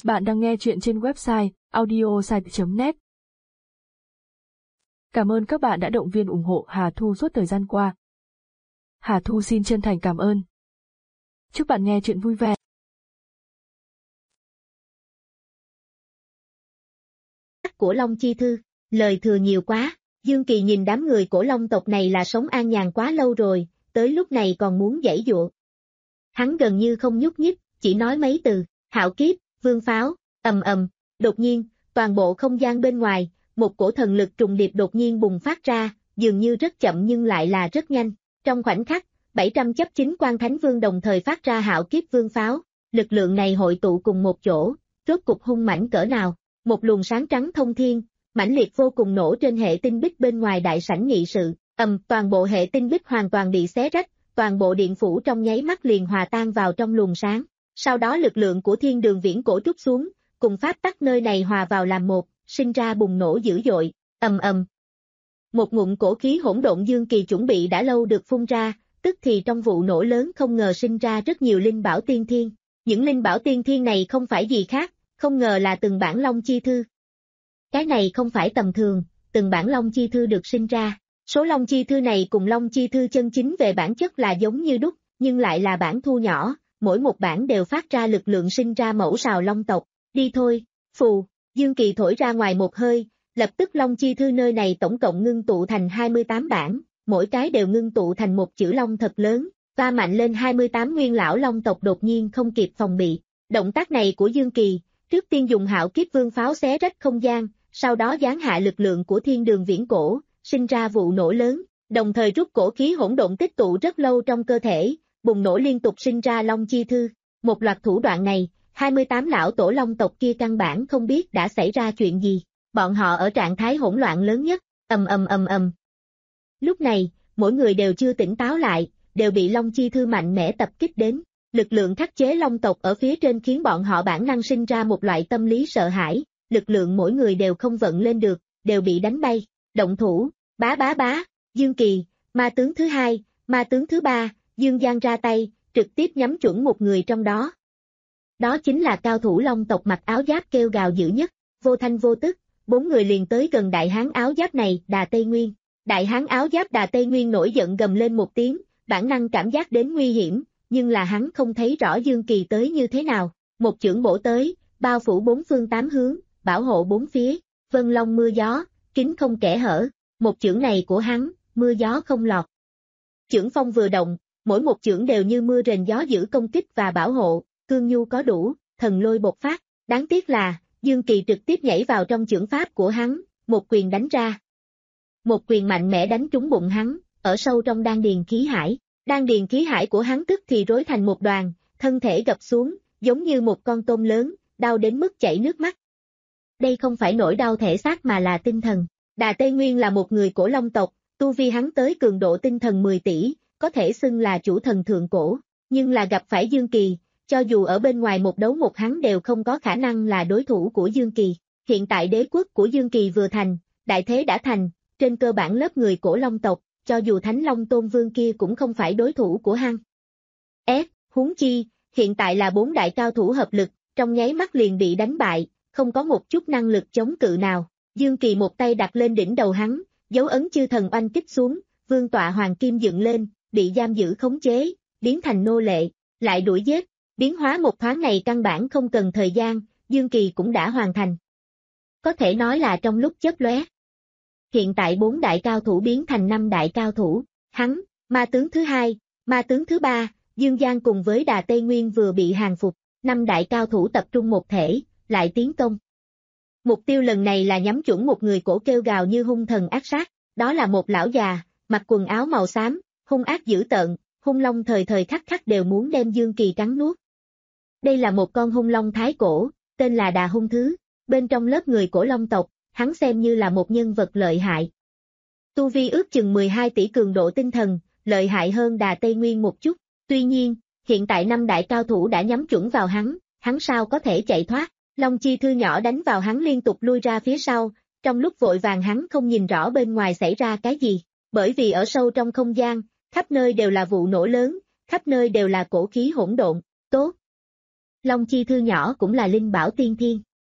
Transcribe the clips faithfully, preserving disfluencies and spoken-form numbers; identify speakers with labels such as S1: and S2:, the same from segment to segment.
S1: Bạn đang nghe chuyện trên website audiosite chấm net. Cảm ơn các bạn đã động viên ủng hộ Hà Thu suốt thời gian qua. Hà Thu xin chân thành cảm ơn. Chúc bạn nghe chuyện vui vẻ.
S2: Của Long Chi Thư, lời thừa nhiều quá, Dương Kỳ nhìn đám người của Long tộc này là sống an nhàn quá lâu rồi, tới lúc này còn muốn giãy giụa. Hắn gần như không nhúc nhích, chỉ nói mấy từ, hạo kiếp, vương pháo, ầm ầm, đột nhiên, toàn bộ không gian bên ngoài, một cổ thần lực trùng điệp đột nhiên bùng phát ra, dường như rất chậm nhưng lại là rất nhanh. Trong khoảnh khắc, bảy trăm chấp chính quan thánh vương đồng thời phát ra hạo kiếp vương pháo, lực lượng này hội tụ cùng một chỗ, rốt cục hung mãnh cỡ nào, một luồng sáng trắng thông thiên, mãnh liệt vô cùng nổ trên hệ tinh bích bên ngoài đại sảnh nghị sự, ầm, toàn bộ hệ tinh bích hoàn toàn bị xé rách, toàn bộ điện phủ trong nháy mắt liền hòa tan vào trong luồng sáng. Sau đó lực lượng của thiên đường viễn cổ trút xuống, cùng pháp tắc nơi này hòa vào làm một, sinh ra bùng nổ dữ dội, ầm ầm. Một ngụm cổ khí hỗn độn Dương Kỳ chuẩn bị đã lâu được phun ra, tức thì trong vụ nổ lớn không ngờ sinh ra rất nhiều linh bảo tiên thiên. Những linh bảo tiên thiên này không phải gì khác, không ngờ là từng bản Long Chi Thư. Cái này không phải tầm thường, từng bản Long Chi Thư được sinh ra. Số Long Chi Thư này cùng Long Chi Thư chân chính về bản chất là giống như đúc, nhưng lại là bản thu nhỏ, mỗi một bản đều phát ra lực lượng sinh ra mẫu sào Long tộc. Đi thôi, phù, Dương Kỳ thổi ra ngoài một hơi, lập tức Long Chi Thư nơi này tổng cộng ngưng tụ thành hai mươi tám bản, mỗi cái đều ngưng tụ thành một chữ Long thật lớn, va mạnh lên hai mươi tám nguyên lão Long tộc đột nhiên không kịp phòng bị. Động tác này của Dương Kỳ, trước tiên dùng hạo kiếp vương pháo xé rách không gian, sau đó giáng hạ lực lượng của thiên đường viễn cổ, sinh ra vụ nổ lớn, đồng thời rút cổ khí hỗn độn tích tụ rất lâu trong cơ thể, bùng nổ liên tục sinh ra Long Chi Thư. Một loạt thủ đoạn này, hai mươi tám lão tổ Long tộc kia căn bản không biết đã xảy ra chuyện gì, bọn họ ở trạng thái hỗn loạn lớn nhất, ầm ầm ầm ầm. Lúc này, mỗi người đều chưa tỉnh táo lại, đều bị Long Chi Thư mạnh mẽ tập kích đến, lực lượng khắc chế Long tộc ở phía trên khiến bọn họ bản năng sinh ra một loại tâm lý sợ hãi, lực lượng mỗi người đều không vận lên được, đều bị đánh bay, động thủ, bá bá bá, Dương Kỳ, ma tướng thứ hai, ma tướng thứ ba, Dương Giang ra tay, trực tiếp nhắm chuẩn một người trong đó. Đó chính là cao thủ Long tộc mặc áo giáp kêu gào dữ nhất, vô thanh vô tức, bốn người liền tới gần đại hán áo giáp này, Đà Tây Nguyên. Đại hán áo giáp Đà Tây Nguyên nổi giận gầm lên một tiếng, bản năng cảm giác đến nguy hiểm, nhưng là hắn không thấy rõ Dương Kỳ tới như thế nào, một chưởng bổ tới, bao phủ bốn phương tám hướng, bảo hộ bốn phía, vân long mưa gió, kín không kẽ hở, một chưởng này của hắn, mưa gió không lọt. Chưởng phong vừa động, mỗi một chưởng đều như mưa rền gió giữ công kích và bảo hộ, cương nhu có đủ, thần lôi bộc phát, đáng tiếc là, Dương Kỳ trực tiếp nhảy vào trong chưởng pháp của hắn, một quyền đánh ra. Một quyền mạnh mẽ đánh trúng bụng hắn, ở sâu trong đan điền khí hải, đan điền khí hải của hắn tức thì rối thành một đoàn, thân thể gập xuống, giống như một con tôm lớn, đau đến mức chảy nước mắt. Đây không phải nỗi đau thể xác mà là tinh thần. Đà Tây Nguyên là một người cổ Long tộc, tu vi hắn tới cường độ tinh thần mười tỷ, có thể xưng là chủ thần thượng cổ, nhưng là gặp phải Dương Kỳ, cho dù ở bên ngoài một đấu một hắn đều không có khả năng là đối thủ của Dương Kỳ. Hiện tại đế quốc của Dương Kỳ vừa thành, đại thế đã thành, trên cơ bản lớp người cổ Long tộc, cho dù Thánh Long Tôn Vương kia cũng không phải đối thủ của hắn. Ép, huống chi, hiện tại là bốn đại cao thủ hợp lực, trong nháy mắt liền bị đánh bại, không có một chút năng lực chống cự nào. Dương Kỳ một tay đặt lên đỉnh đầu hắn, dấu ấn chư thần oanh kích xuống, vương tọa hoàng kim dựng lên, bị giam giữ khống chế, biến thành nô lệ, lại đuổi giết, biến hóa một thoáng này căn bản không cần thời gian, Dương Kỳ cũng đã hoàn thành. Có thể nói là trong lúc chớp lóe. Hiện tại bốn đại cao thủ biến thành năm đại cao thủ, hắn, ma tướng thứ hai, ma tướng thứ ba, Dương Giang cùng với Đà Tây Nguyên vừa bị hàng phục, năm đại cao thủ tập trung một thể, lại tiến công. Mục tiêu lần này là nhắm chuẩn một người cổ kêu gào như hung thần ác sát, đó là một lão già, mặc quần áo màu xám, hung ác dữ tợn, hung long thời thời khắc khắc đều muốn đem Dương Kỳ cắn nuốt. Đây là một con hung long thái cổ, tên là Đà Hung Thứ, bên trong lớp người cổ Long tộc, hắn xem như là một nhân vật lợi hại. Tu vi ước chừng mười hai tỷ cường độ tinh thần, lợi hại hơn Đà Tây Nguyên một chút, tuy nhiên, hiện tại năm đại cao thủ đã nhắm chuẩn vào hắn, hắn sao có thể chạy thoát. Long Chi Thư nhỏ đánh vào hắn liên tục lui ra phía sau, trong lúc vội vàng hắn không nhìn rõ bên ngoài xảy ra cái gì, bởi vì ở sâu trong không gian, khắp nơi đều là vụ nổ lớn, khắp nơi đều là cổ khí hỗn độn, tốt. Long Chi Thư nhỏ cũng là linh bảo tiên thiên.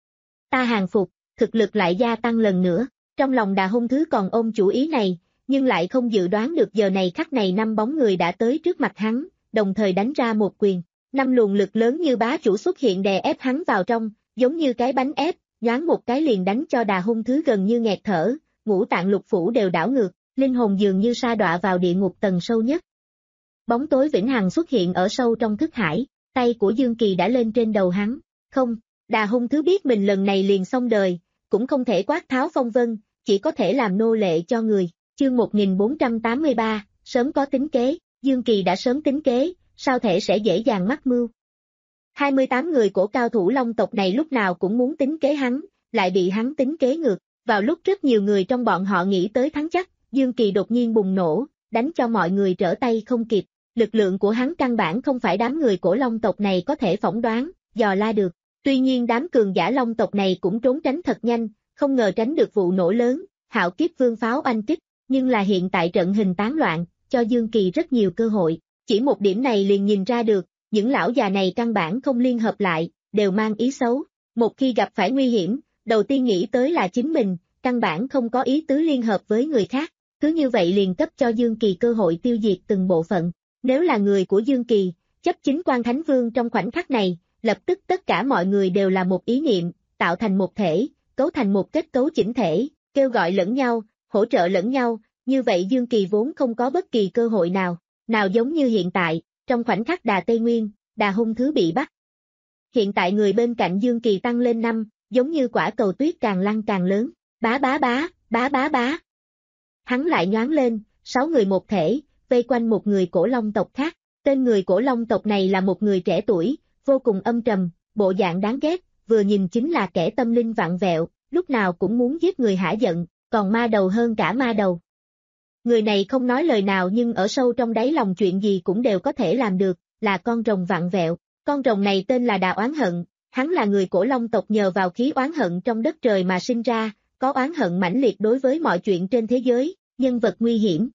S2: Ta hàng phục, thực lực lại gia tăng lần nữa, trong lòng Đà Hung Thứ còn ôm chủ ý này, nhưng lại không dự đoán được giờ này khắc này năm bóng người đã tới trước mặt hắn, đồng thời đánh ra một quyền, năm luồng lực lớn như bá chủ xuất hiện đè ép hắn vào trong, giống như cái bánh ép, nhoáng một cái liền đánh cho Đà Hung Thứ gần như nghẹt thở, ngũ tạng lục phủ đều đảo ngược, linh hồn dường như sa đọa vào địa ngục tầng sâu nhất. Bóng tối vĩnh hằng xuất hiện ở sâu trong thức hải, tay của Dương Kỳ đã lên trên đầu hắn, không, Đà Hung Thứ biết mình lần này liền xong đời, cũng không thể quát tháo phong vân, chỉ có thể làm nô lệ cho người. Chương một nghìn bốn trăm tám mươi ba, sớm có tính kế, Dương Kỳ đã sớm tính kế, sao thể sẽ dễ dàng mắc mưu. hai mươi tám người của cao thủ Long tộc này lúc nào cũng muốn tính kế hắn, lại bị hắn tính kế ngược, vào lúc rất nhiều người trong bọn họ nghĩ tới thắng chắc, Dương Kỳ đột nhiên bùng nổ, đánh cho mọi người trở tay không kịp, lực lượng của hắn căn bản không phải đám người của Long tộc này có thể phỏng đoán, dò la được, tuy nhiên đám cường giả Long tộc này cũng trốn tránh thật nhanh, không ngờ tránh được vụ nổ lớn, hạo kiếp vương pháo oanh kích. Nhưng là hiện tại trận hình tán loạn, cho Dương Kỳ rất nhiều cơ hội, chỉ một điểm này liền nhìn ra được, những lão già này căn bản không liên hợp lại, đều mang ý xấu, một khi gặp phải nguy hiểm, đầu tiên nghĩ tới là chính mình, căn bản không có ý tứ liên hợp với người khác, cứ như vậy liền cấp cho Dương Kỳ cơ hội tiêu diệt từng bộ phận, nếu là người của Dương Kỳ, chấp chính quan Thánh Vương trong khoảnh khắc này, lập tức tất cả mọi người đều là một ý niệm, tạo thành một thể, cấu thành một kết cấu chỉnh thể, kêu gọi lẫn nhau, hỗ trợ lẫn nhau, như vậy Dương Kỳ vốn không có bất kỳ cơ hội nào, nào giống như hiện tại, trong khoảnh khắc Đà Tây Nguyên, Đà Hung Thứ bị bắt. Hiện tại người bên cạnh Dương Kỳ tăng lên năm, giống như quả cầu tuyết càng lăn càng lớn, bá bá bá, bá bá bá. Hắn lại nhoáng lên, sáu người một thể, vây quanh một người cổ Long tộc khác, tên người cổ Long tộc này là một người trẻ tuổi, vô cùng âm trầm, bộ dạng đáng ghét, vừa nhìn chính là kẻ tâm linh vặn vẹo, lúc nào cũng muốn giết người hả giận, còn ma đầu hơn cả ma đầu. Người này không nói lời nào nhưng ở sâu trong đáy lòng chuyện gì cũng đều có thể làm được, là con rồng vặn vẹo. Con rồng này tên là Đà Oán Hận, hắn là người cổ Long tộc nhờ vào khí oán hận trong đất trời mà sinh ra, có oán hận mãnh liệt đối với mọi chuyện trên thế giới, nhân vật nguy hiểm.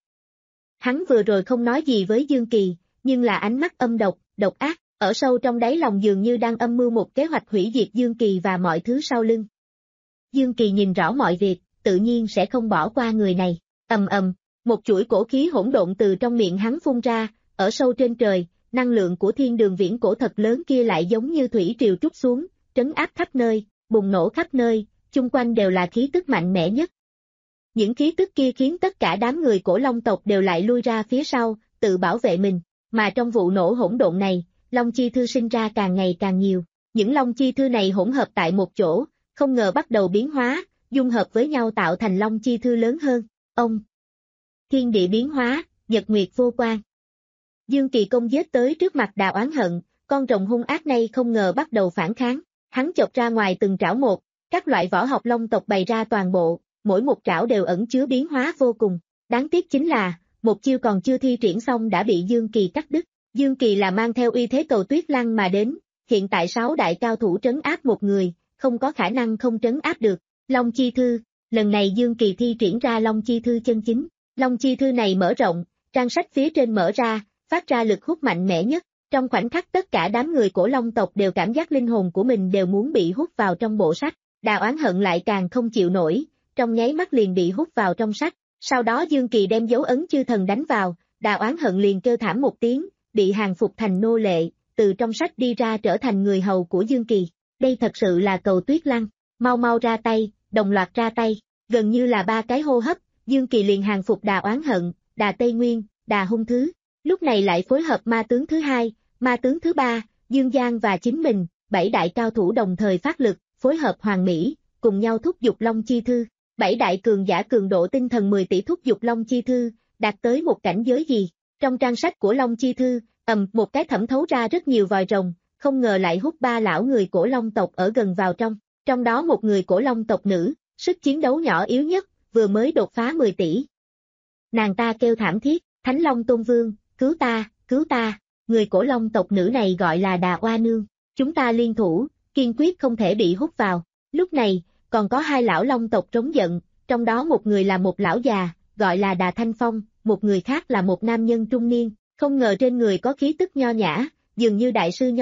S2: Hắn vừa rồi không nói gì với Dương Kỳ, nhưng là ánh mắt âm độc, độc ác, ở sâu trong đáy lòng dường như đang âm mưu một kế hoạch hủy diệt Dương Kỳ và mọi thứ sau lưng. Dương Kỳ nhìn rõ mọi việc, tự nhiên sẽ không bỏ qua người này, ầm ầm. Một chuỗi cổ khí hỗn độn từ trong miệng hắn phun ra, ở sâu trên trời, năng lượng của thiên đường viễn cổ thật lớn kia lại giống như thủy triều trút xuống, trấn áp khắp nơi, bùng nổ khắp nơi, chung quanh đều là khí tức mạnh mẽ nhất. Những khí tức kia khiến tất cả đám người cổ Long tộc đều lại lui ra phía sau, tự bảo vệ mình, mà trong vụ nổ hỗn độn này, Long Chi Thư sinh ra càng ngày càng nhiều. Những Long Chi Thư này hỗn hợp tại một chỗ, không ngờ bắt đầu biến hóa, dung hợp với nhau tạo thành Long Chi Thư lớn hơn. Ông thiên địa biến hóa, nhật nguyệt vô quan. Dương Kỳ công giết tới trước mặt Đà Oán Hận, con rồng hung ác này không ngờ bắt đầu phản kháng, hắn chộp ra ngoài từng trảo một, các loại võ học Long tộc bày ra toàn bộ, mỗi một trảo đều ẩn chứa biến hóa vô cùng, đáng tiếc chính là, một chiêu còn chưa thi triển xong đã bị Dương Kỳ cắt đứt, Dương Kỳ là mang theo uy thế cầu tuyết lăng mà đến, hiện tại sáu đại cao thủ trấn áp một người, không có khả năng không trấn áp được, Long Chi Thư, lần này Dương Kỳ thi triển ra Long Chi Thư chân chính. Long Chi Thư này mở rộng, trang sách phía trên mở ra, phát ra lực hút mạnh mẽ nhất, trong khoảnh khắc tất cả đám người cổ Long tộc đều cảm giác linh hồn của mình đều muốn bị hút vào trong bộ sách, Đà Oán Hận lại càng không chịu nổi, trong nháy mắt liền bị hút vào trong sách, sau đó Dương Kỳ đem dấu ấn chư thần đánh vào, Đà Oán Hận liền kêu thảm một tiếng, bị hàng phục thành nô lệ, từ trong sách đi ra trở thành người hầu của Dương Kỳ, đây thật sự là cầu tuyết lăng, mau mau ra tay, đồng loạt ra tay, gần như là ba cái hô hấp. Dương Kỳ liền hàng phục Đà Oán Hận, Đà Tây Nguyên, Đà Hung Thứ, lúc này lại phối hợp ma tướng thứ hai, ma tướng thứ ba, Dương Giang và chính mình, bảy đại cao thủ đồng thời phát lực, phối hợp hoàn mỹ, cùng nhau thúc giục Long Chi Thư, bảy đại cường giả cường độ tinh thần mười tỷ thúc giục Long Chi Thư, đạt tới một cảnh giới gì, trong trang sách của Long Chi Thư, ầm một cái thẩm thấu ra rất nhiều vòi rồng, không ngờ lại hút ba lão người cổ Long tộc ở gần vào trong, trong đó một người cổ Long tộc nữ, sức chiến đấu nhỏ yếu nhất, vừa mới đột phá mười tỷ. Nàng ta kêu thảm thiết, Thánh Long Tôn Vương, cứu ta, cứu ta, người cổ Long tộc nữ này gọi là Đà Oa Nương, chúng ta liên thủ, kiên quyết không thể bị hút vào. Lúc này, còn có hai lão Long tộc trống giận, trong đó một người là một lão già, gọi là Đà Thanh Phong, một người khác là một nam nhân trung niên, không ngờ trên người có khí tức nho nhã, dường như đại sư nho học,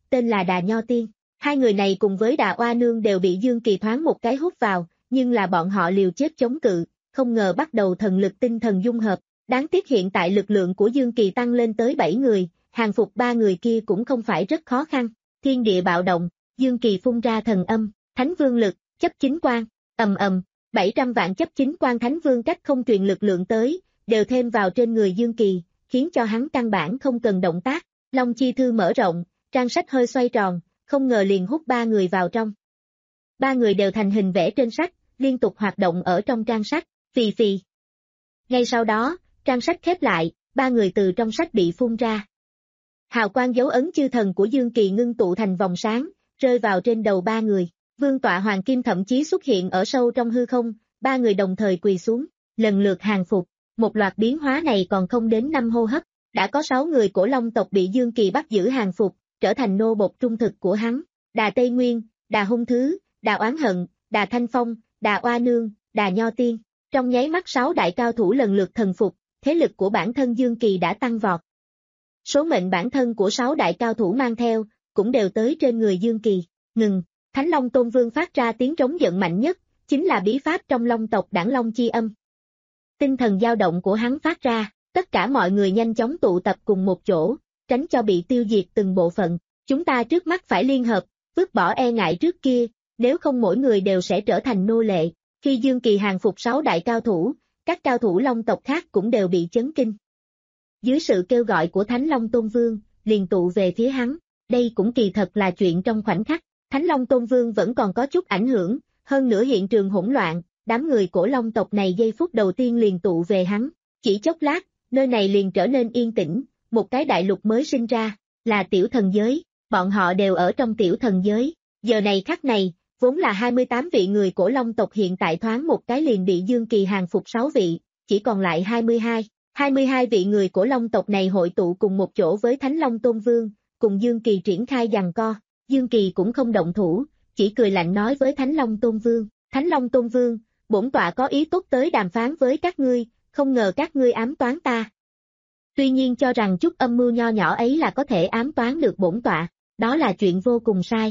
S2: tên là Đà Nho Tiên. Hai người này cùng với Đà Oa Nương đều bị Dương Kỳ thoáng một cái hút vào, nhưng là bọn họ liều chết chống cự, không ngờ bắt đầu thần lực tinh thần dung hợp. Đáng tiếc hiện tại lực lượng của Dương Kỳ tăng lên tới bảy người, hàng phục ba người kia cũng không phải rất khó khăn. Thiên địa bạo động, Dương Kỳ phun ra thần âm, Thánh Vương lực, chấp chính quan, ầm ầm, bảy trăm vạn chấp chính quan Thánh Vương cách không truyền lực lượng tới, đều thêm vào trên người Dương Kỳ, khiến cho hắn căn bản không cần động tác. Long chi thư mở rộng, trang sách hơi xoay tròn, không ngờ liền hút ba người vào trong. Ba người đều thành hình vẽ trên sách, liên tục hoạt động ở trong trang sách, phì phì. Ngay sau đó, trang sách khép lại, ba người từ trong sách bị phun ra. Hào quang dấu ấn chư thần của Dương Kỳ ngưng tụ thành vòng sáng, rơi vào trên đầu ba người. Vương tọa hoàng kim thậm chí xuất hiện ở sâu trong hư không, ba người đồng thời quỳ xuống, lần lượt hàng phục. Một loạt biến hóa này còn không đến năm hô hấp, đã có sáu người cổ Long tộc bị Dương Kỳ bắt giữ hàng phục, trở thành nô bộc trung thực của hắn. Đà Tây Nguyên, Đà Hung Thứ, Đà Oán Hận, Đà Thanh Phong, Đà Oa Nương, Đà Nho Tiên. Trong nháy mắt sáu đại cao thủ lần lượt thần phục, thế lực của bản thân Dương Kỳ đã tăng vọt. Số mệnh bản thân của sáu đại cao thủ mang theo, cũng đều tới trên người Dương Kỳ. Ngừng, Thánh Long Tôn Vương phát ra tiếng trống giận mạnh nhất, chính là bí pháp trong Long tộc Đản Long chi âm. Tinh thần dao động của hắn phát ra, tất cả mọi người nhanh chóng tụ tập cùng một chỗ, tránh cho bị tiêu diệt từng bộ phận. Chúng ta trước mắt phải liên hợp, vứt bỏ e ngại trước kia, nếu không mỗi người đều sẽ trở thành nô lệ. Khi Dương Kỳ hàng phục sáu đại cao thủ, các cao thủ Long tộc khác cũng đều bị chấn kinh. Dưới sự kêu gọi của Thánh Long Tôn Vương, liền tụ về phía hắn, đây cũng kỳ thật là chuyện trong khoảnh khắc. Thánh Long Tôn Vương vẫn còn có chút ảnh hưởng, hơn nữa hiện trường hỗn loạn, đám người cổ Long tộc này giây phút đầu tiên liền tụ về hắn. Chỉ chốc lát, nơi này liền trở nên yên tĩnh, một cái đại lục mới sinh ra, là tiểu thần giới, bọn họ đều ở trong tiểu thần giới. Giờ này khắc này, vốn là hai mươi tám vị người cổ Long tộc hiện tại thoáng một cái liền bị Dương Kỳ hàng phục sáu vị, chỉ còn lại hai mươi hai. hai mươi hai vị người cổ Long tộc này hội tụ cùng một chỗ với Thánh Long Tôn Vương, cùng Dương Kỳ triển khai giằng co. Dương Kỳ cũng không động thủ, chỉ cười lạnh nói với Thánh Long Tôn Vương, Thánh Long Tôn Vương, bổn tọa có ý tốt tới đàm phán với các ngươi, không ngờ các ngươi ám toán ta. Tuy nhiên cho rằng chút âm mưu nho nhỏ ấy là có thể ám toán được bổn tọa, đó là chuyện vô cùng sai.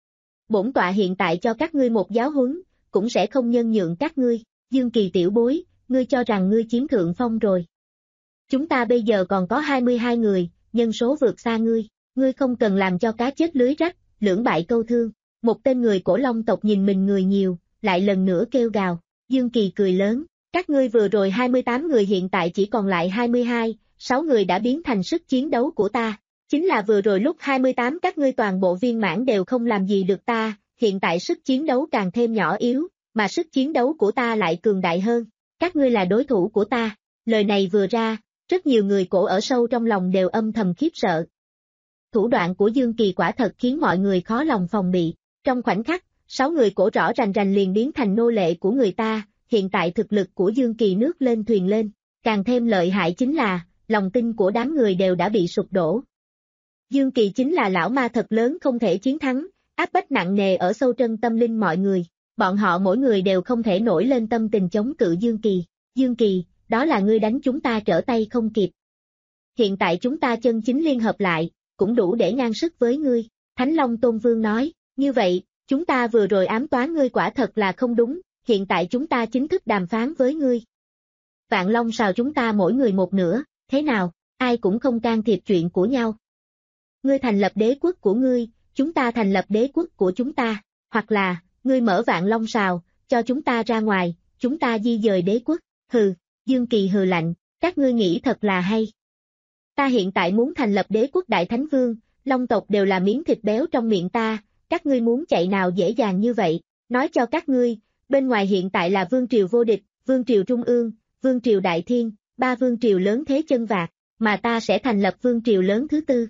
S2: Bổn tọa hiện tại cho các ngươi một giáo huấn, cũng sẽ không nhân nhượng các ngươi. Dương Kỳ tiểu bối, ngươi cho rằng ngươi chiếm thượng phong rồi. Chúng ta bây giờ còn có hai mươi hai người, nhân số vượt xa ngươi, ngươi không cần làm cho cá chết lưới rách, lưỡng bại câu thương. Một tên người cổ Long tộc nhìn mình người nhiều, lại lần nữa kêu gào. Dương Kỳ cười lớn, các ngươi vừa rồi hai mươi tám người hiện tại chỉ còn lại hai mươi hai, sáu người đã biến thành sức chiến đấu của ta. Chính là vừa rồi lúc hai mươi tám các ngươi toàn bộ viên mãn đều không làm gì được ta, hiện tại sức chiến đấu càng thêm nhỏ yếu, mà sức chiến đấu của ta lại cường đại hơn. Các ngươi là đối thủ của ta. Lời này vừa ra, rất nhiều người cổ ở sâu trong lòng đều âm thầm khiếp sợ. Thủ đoạn của Dương Kỳ quả thật khiến mọi người khó lòng phòng bị. Trong khoảnh khắc, sáu người cổ rõ rành rành liền biến thành nô lệ của người ta, hiện tại thực lực của Dương Kỳ nước lên thuyền lên, càng thêm lợi hại chính là, lòng tin của đám người đều đã bị sụp đổ. Dương Kỳ chính là lão ma thật lớn không thể chiến thắng, áp bách nặng nề ở sâu chân tâm linh mọi người, bọn họ mỗi người đều không thể nổi lên tâm tình chống cự Dương Kỳ. Dương Kỳ, đó là ngươi đánh chúng ta trở tay không kịp. Hiện tại chúng ta chân chính liên hợp lại, cũng đủ để ngang sức với ngươi. Thánh Long Tôn Vương nói, như vậy, chúng ta vừa rồi ám toán ngươi quả thật là không đúng, hiện tại chúng ta chính thức đàm phán với ngươi. Vạn Long sào chúng ta mỗi người một nửa, thế nào, ai cũng không can thiệp chuyện của nhau. Ngươi thành lập đế quốc của ngươi, chúng ta thành lập đế quốc của chúng ta, hoặc là, ngươi mở Vạn Long sào, cho chúng ta ra ngoài, chúng ta di dời đế quốc. Hừ, Dương Kỳ hừ lạnh, các ngươi nghĩ thật là hay. Ta hiện tại muốn thành lập đế quốc Đại Thánh Vương, Long tộc đều là miếng thịt béo trong miệng ta, các ngươi muốn chạy nào dễ dàng như vậy, nói cho các ngươi, bên ngoài hiện tại là vương triều vô địch, vương triều trung ương, vương triều đại thiên, ba vương triều lớn thế chân vạc, mà ta sẽ thành lập vương triều lớn thứ tư.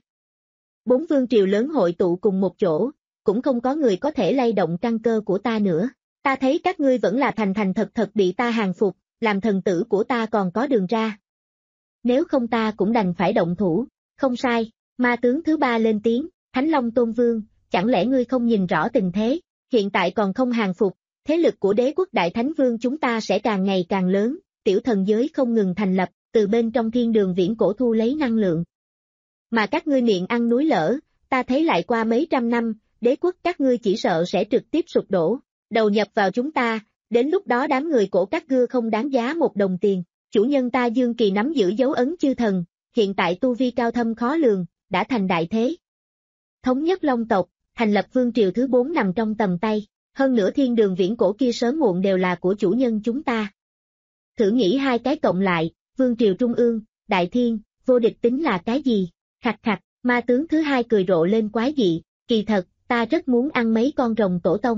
S2: Bốn vương triều lớn hội tụ cùng một chỗ, cũng không có người có thể lay động căn cơ của ta nữa, ta thấy các ngươi vẫn là thành thành thật thật bị ta hàng phục, làm thần tử của ta còn có đường ra. Nếu không ta cũng đành phải động thủ, không sai, ma tướng thứ ba lên tiếng, Thánh Long Tôn Vương, chẳng lẽ ngươi không nhìn rõ tình thế, hiện tại còn không hàng phục, thế lực của đế quốc Đại Thánh Vương chúng ta sẽ càng ngày càng lớn, tiểu thần giới không ngừng thành lập, từ bên trong thiên đường viễn cổ thu lấy năng lượng. Mà các ngươi miệng ăn núi lở, ta thấy lại qua mấy trăm năm, đế quốc các ngươi chỉ sợ sẽ trực tiếp sụp đổ, đầu nhập vào chúng ta, đến lúc đó đám người cổ các ngươi không đáng giá một đồng tiền. Chủ nhân ta Dương Kỳ nắm giữ dấu ấn chư thần, hiện tại tu vi cao thâm khó lường, đã thành đại thế. Thống nhất Long tộc, thành lập vương triều thứ bốn nằm trong tầm tay, hơn nữa thiên đường viễn cổ kia sớm muộn đều là của chủ nhân chúng ta. Thử nghĩ hai cái cộng lại, vương triều trung ương, đại thiên, vô địch tính là cái gì? Khặt khặt, ma tướng thứ hai cười rộ lên quái dị, kỳ thật, ta rất muốn ăn mấy con rồng tổ tông.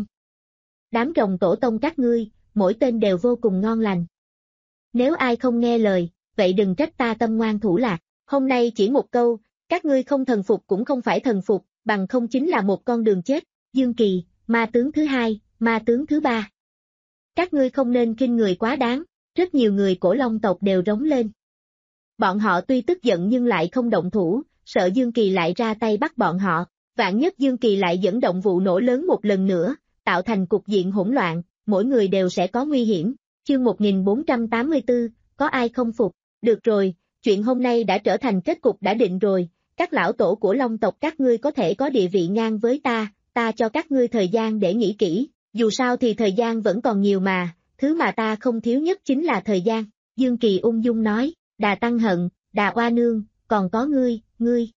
S2: Đám rồng tổ tông các ngươi, mỗi tên đều vô cùng ngon lành. Nếu ai không nghe lời, vậy đừng trách ta tâm ngoan thủ lạc, hôm nay chỉ một câu, các ngươi không thần phục cũng không phải thần phục, bằng không chính là một con đường chết, Dương Kỳ, ma tướng thứ hai, ma tướng thứ ba. Các ngươi không nên khinh người quá đáng, rất nhiều người cổ Long tộc đều rống lên. Bọn họ tuy tức giận nhưng lại không động thủ, sợ Dương Kỳ lại ra tay bắt bọn họ, vạn nhất Dương Kỳ lại dẫn động vụ nổ lớn một lần nữa, tạo thành cục diện hỗn loạn, mỗi người đều sẽ có nguy hiểm. Chương một nghìn bốn trăm tám mươi tư, có ai không phục? Được rồi, chuyện hôm nay đã trở thành kết cục đã định rồi, các lão tổ của Long tộc các ngươi có thể có địa vị ngang với ta, ta cho các ngươi thời gian để nghĩ kỹ, dù sao thì thời gian vẫn còn nhiều mà, thứ mà ta không thiếu nhất chính là thời gian. Dương Kỳ ung dung nói, Đà Tăng Hận, Đà Oa Nương, còn có ngươi, ngươi.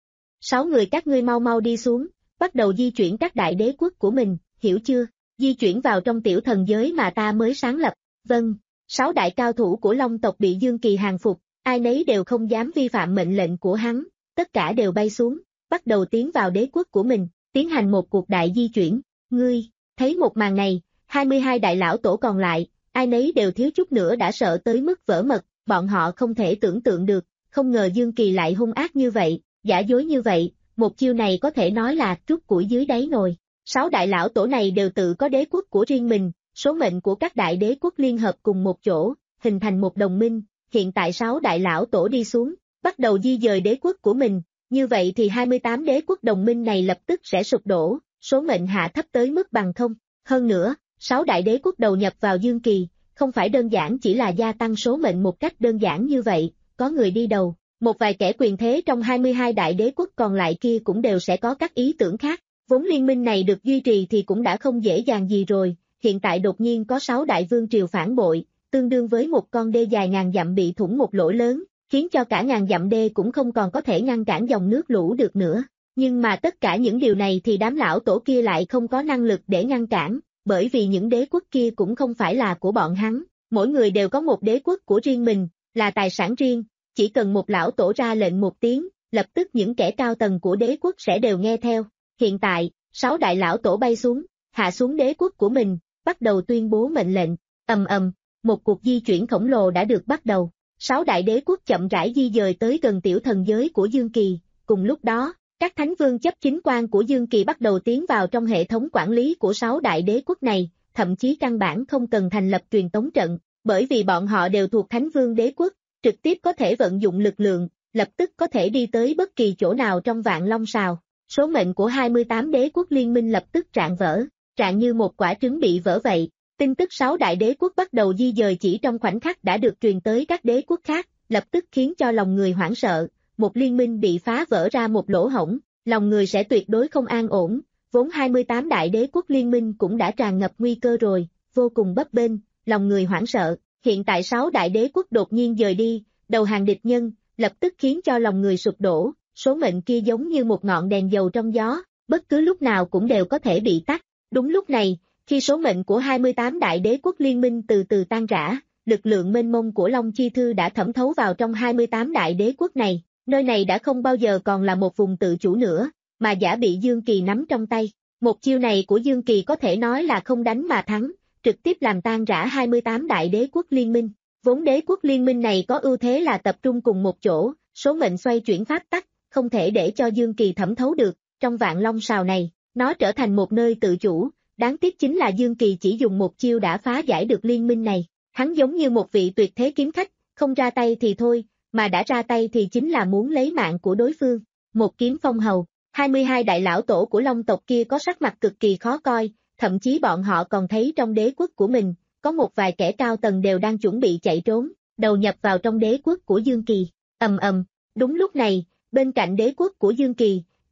S2: Sáu người các ngươi mau mau đi xuống, bắt đầu di chuyển các đại đế quốc của mình, hiểu chưa? Di chuyển vào trong tiểu thần giới mà ta mới sáng lập. Vâng, sáu đại cao thủ của Long tộc bị Dương Kỳ hàng phục, ai nấy đều không dám vi phạm mệnh lệnh của hắn, tất cả đều bay xuống, bắt đầu tiến vào đế quốc của mình, tiến hành một cuộc đại di chuyển. Ngươi, thấy một màn này, hai mươi hai đại lão tổ còn lại, ai nấy đều thiếu chút nữa đã sợ tới mức vỡ mật, bọn họ không thể tưởng tượng được, không ngờ Dương Kỳ lại hung ác như vậy, giả dối như vậy, một chiêu này có thể nói là trút củi dưới đáy nồi. Sáu đại lão tổ này đều tự có đế quốc của riêng mình, số mệnh của các đại đế quốc liên hợp cùng một chỗ, hình thành một đồng minh, hiện tại sáu đại lão tổ đi xuống, bắt đầu di dời đế quốc của mình, như vậy thì hai mươi tám đế quốc đồng minh này lập tức sẽ sụp đổ, số mệnh hạ thấp tới mức bằng không. Hơn nữa, sáu đại đế quốc đầu nhập vào Dương Kỳ, không phải đơn giản chỉ là gia tăng số mệnh một cách đơn giản như vậy, có người đi đầu, một vài kẻ quyền thế trong hai mươi hai đại đế quốc còn lại kia cũng đều sẽ có các ý tưởng khác, vốn liên minh này được duy trì thì cũng đã không dễ dàng gì rồi, hiện tại đột nhiên có sáu đại vương triều phản bội, tương đương với một con đê dài ngàn dặm bị thủng một lỗ lớn, khiến cho cả ngàn dặm đê cũng không còn có thể ngăn cản dòng nước lũ được nữa. Nhưng mà tất cả những điều này thì đám lão tổ kia lại không có năng lực để ngăn cản, bởi vì những đế quốc kia cũng không phải là của bọn hắn, mỗi người đều có một đế quốc của riêng mình, là tài sản riêng, chỉ cần một lão tổ ra lệnh một tiếng, lập tức những kẻ cao tầng của đế quốc sẽ đều nghe theo. Hiện tại, sáu đại lão tổ bay xuống, hạ xuống đế quốc của mình, bắt đầu tuyên bố mệnh lệnh, ầm ầm, một cuộc di chuyển khổng lồ đã được bắt đầu, sáu đại đế quốc chậm rãi di dời tới gần tiểu thần giới của Dương Kỳ, cùng lúc đó, các thánh vương chấp chính quan của Dương Kỳ bắt đầu tiến vào trong hệ thống quản lý của sáu đại đế quốc này, thậm chí căn bản không cần thành lập truyền tống trận, bởi vì bọn họ đều thuộc thánh vương đế quốc, trực tiếp có thể vận dụng lực lượng, lập tức có thể đi tới bất kỳ chỗ nào trong vạn long sào. Số mệnh của hai mươi tám đế quốc liên minh lập tức rạn vỡ, rạn như một quả trứng bị vỡ vậy. Tin tức sáu đại đế quốc bắt đầu di dời chỉ trong khoảnh khắc đã được truyền tới các đế quốc khác, lập tức khiến cho lòng người hoảng sợ, một liên minh bị phá vỡ ra một lỗ hổng, lòng người sẽ tuyệt đối không an ổn, vốn hai mươi tám đại đế quốc liên minh cũng đã tràn ngập nguy cơ rồi, vô cùng bấp bênh, lòng người hoảng sợ, hiện tại sáu đại đế quốc đột nhiên dời đi, đầu hàng địch nhân, lập tức khiến cho lòng người sụp đổ, số mệnh kia giống như một ngọn đèn dầu trong gió, bất cứ lúc nào cũng đều có thể bị tắt. Đúng lúc này, khi số mệnh của hai mươi tám đại đế quốc liên minh từ từ tan rã, lực lượng mênh mông của Long Chi Thư đã thẩm thấu vào trong hai mươi tám đại đế quốc này, nơi này đã không bao giờ còn là một vùng tự chủ nữa, mà giả bị Dương Kỳ nắm trong tay. Một chiêu này của Dương Kỳ có thể nói là không đánh mà thắng, trực tiếp làm tan rã hai mươi tám đại đế quốc liên minh. Vốn đế quốc liên minh này có ưu thế là tập trung cùng một chỗ, số mệnh xoay chuyển pháp tắc, không thể để cho Dương Kỳ thẩm thấu được, trong vạn long sào này, nó trở thành một nơi tự chủ, đáng tiếc chính là Dương Kỳ chỉ dùng một chiêu đã phá giải được liên minh này, hắn giống như một vị tuyệt thế kiếm khách, không ra tay thì thôi, mà đã ra tay thì chính là muốn lấy mạng của đối phương, một kiếm phong hầu, hai mươi hai đại lão tổ của Long tộc kia có sắc mặt cực kỳ khó coi, thậm chí bọn họ còn thấy trong đế quốc của mình, có một vài kẻ cao tầng đều đang chuẩn bị chạy trốn, đầu nhập vào trong đế quốc của Dương Kỳ, ầm ầm, đúng lúc này, bên cạnh đế quốc của Dương Kỳ,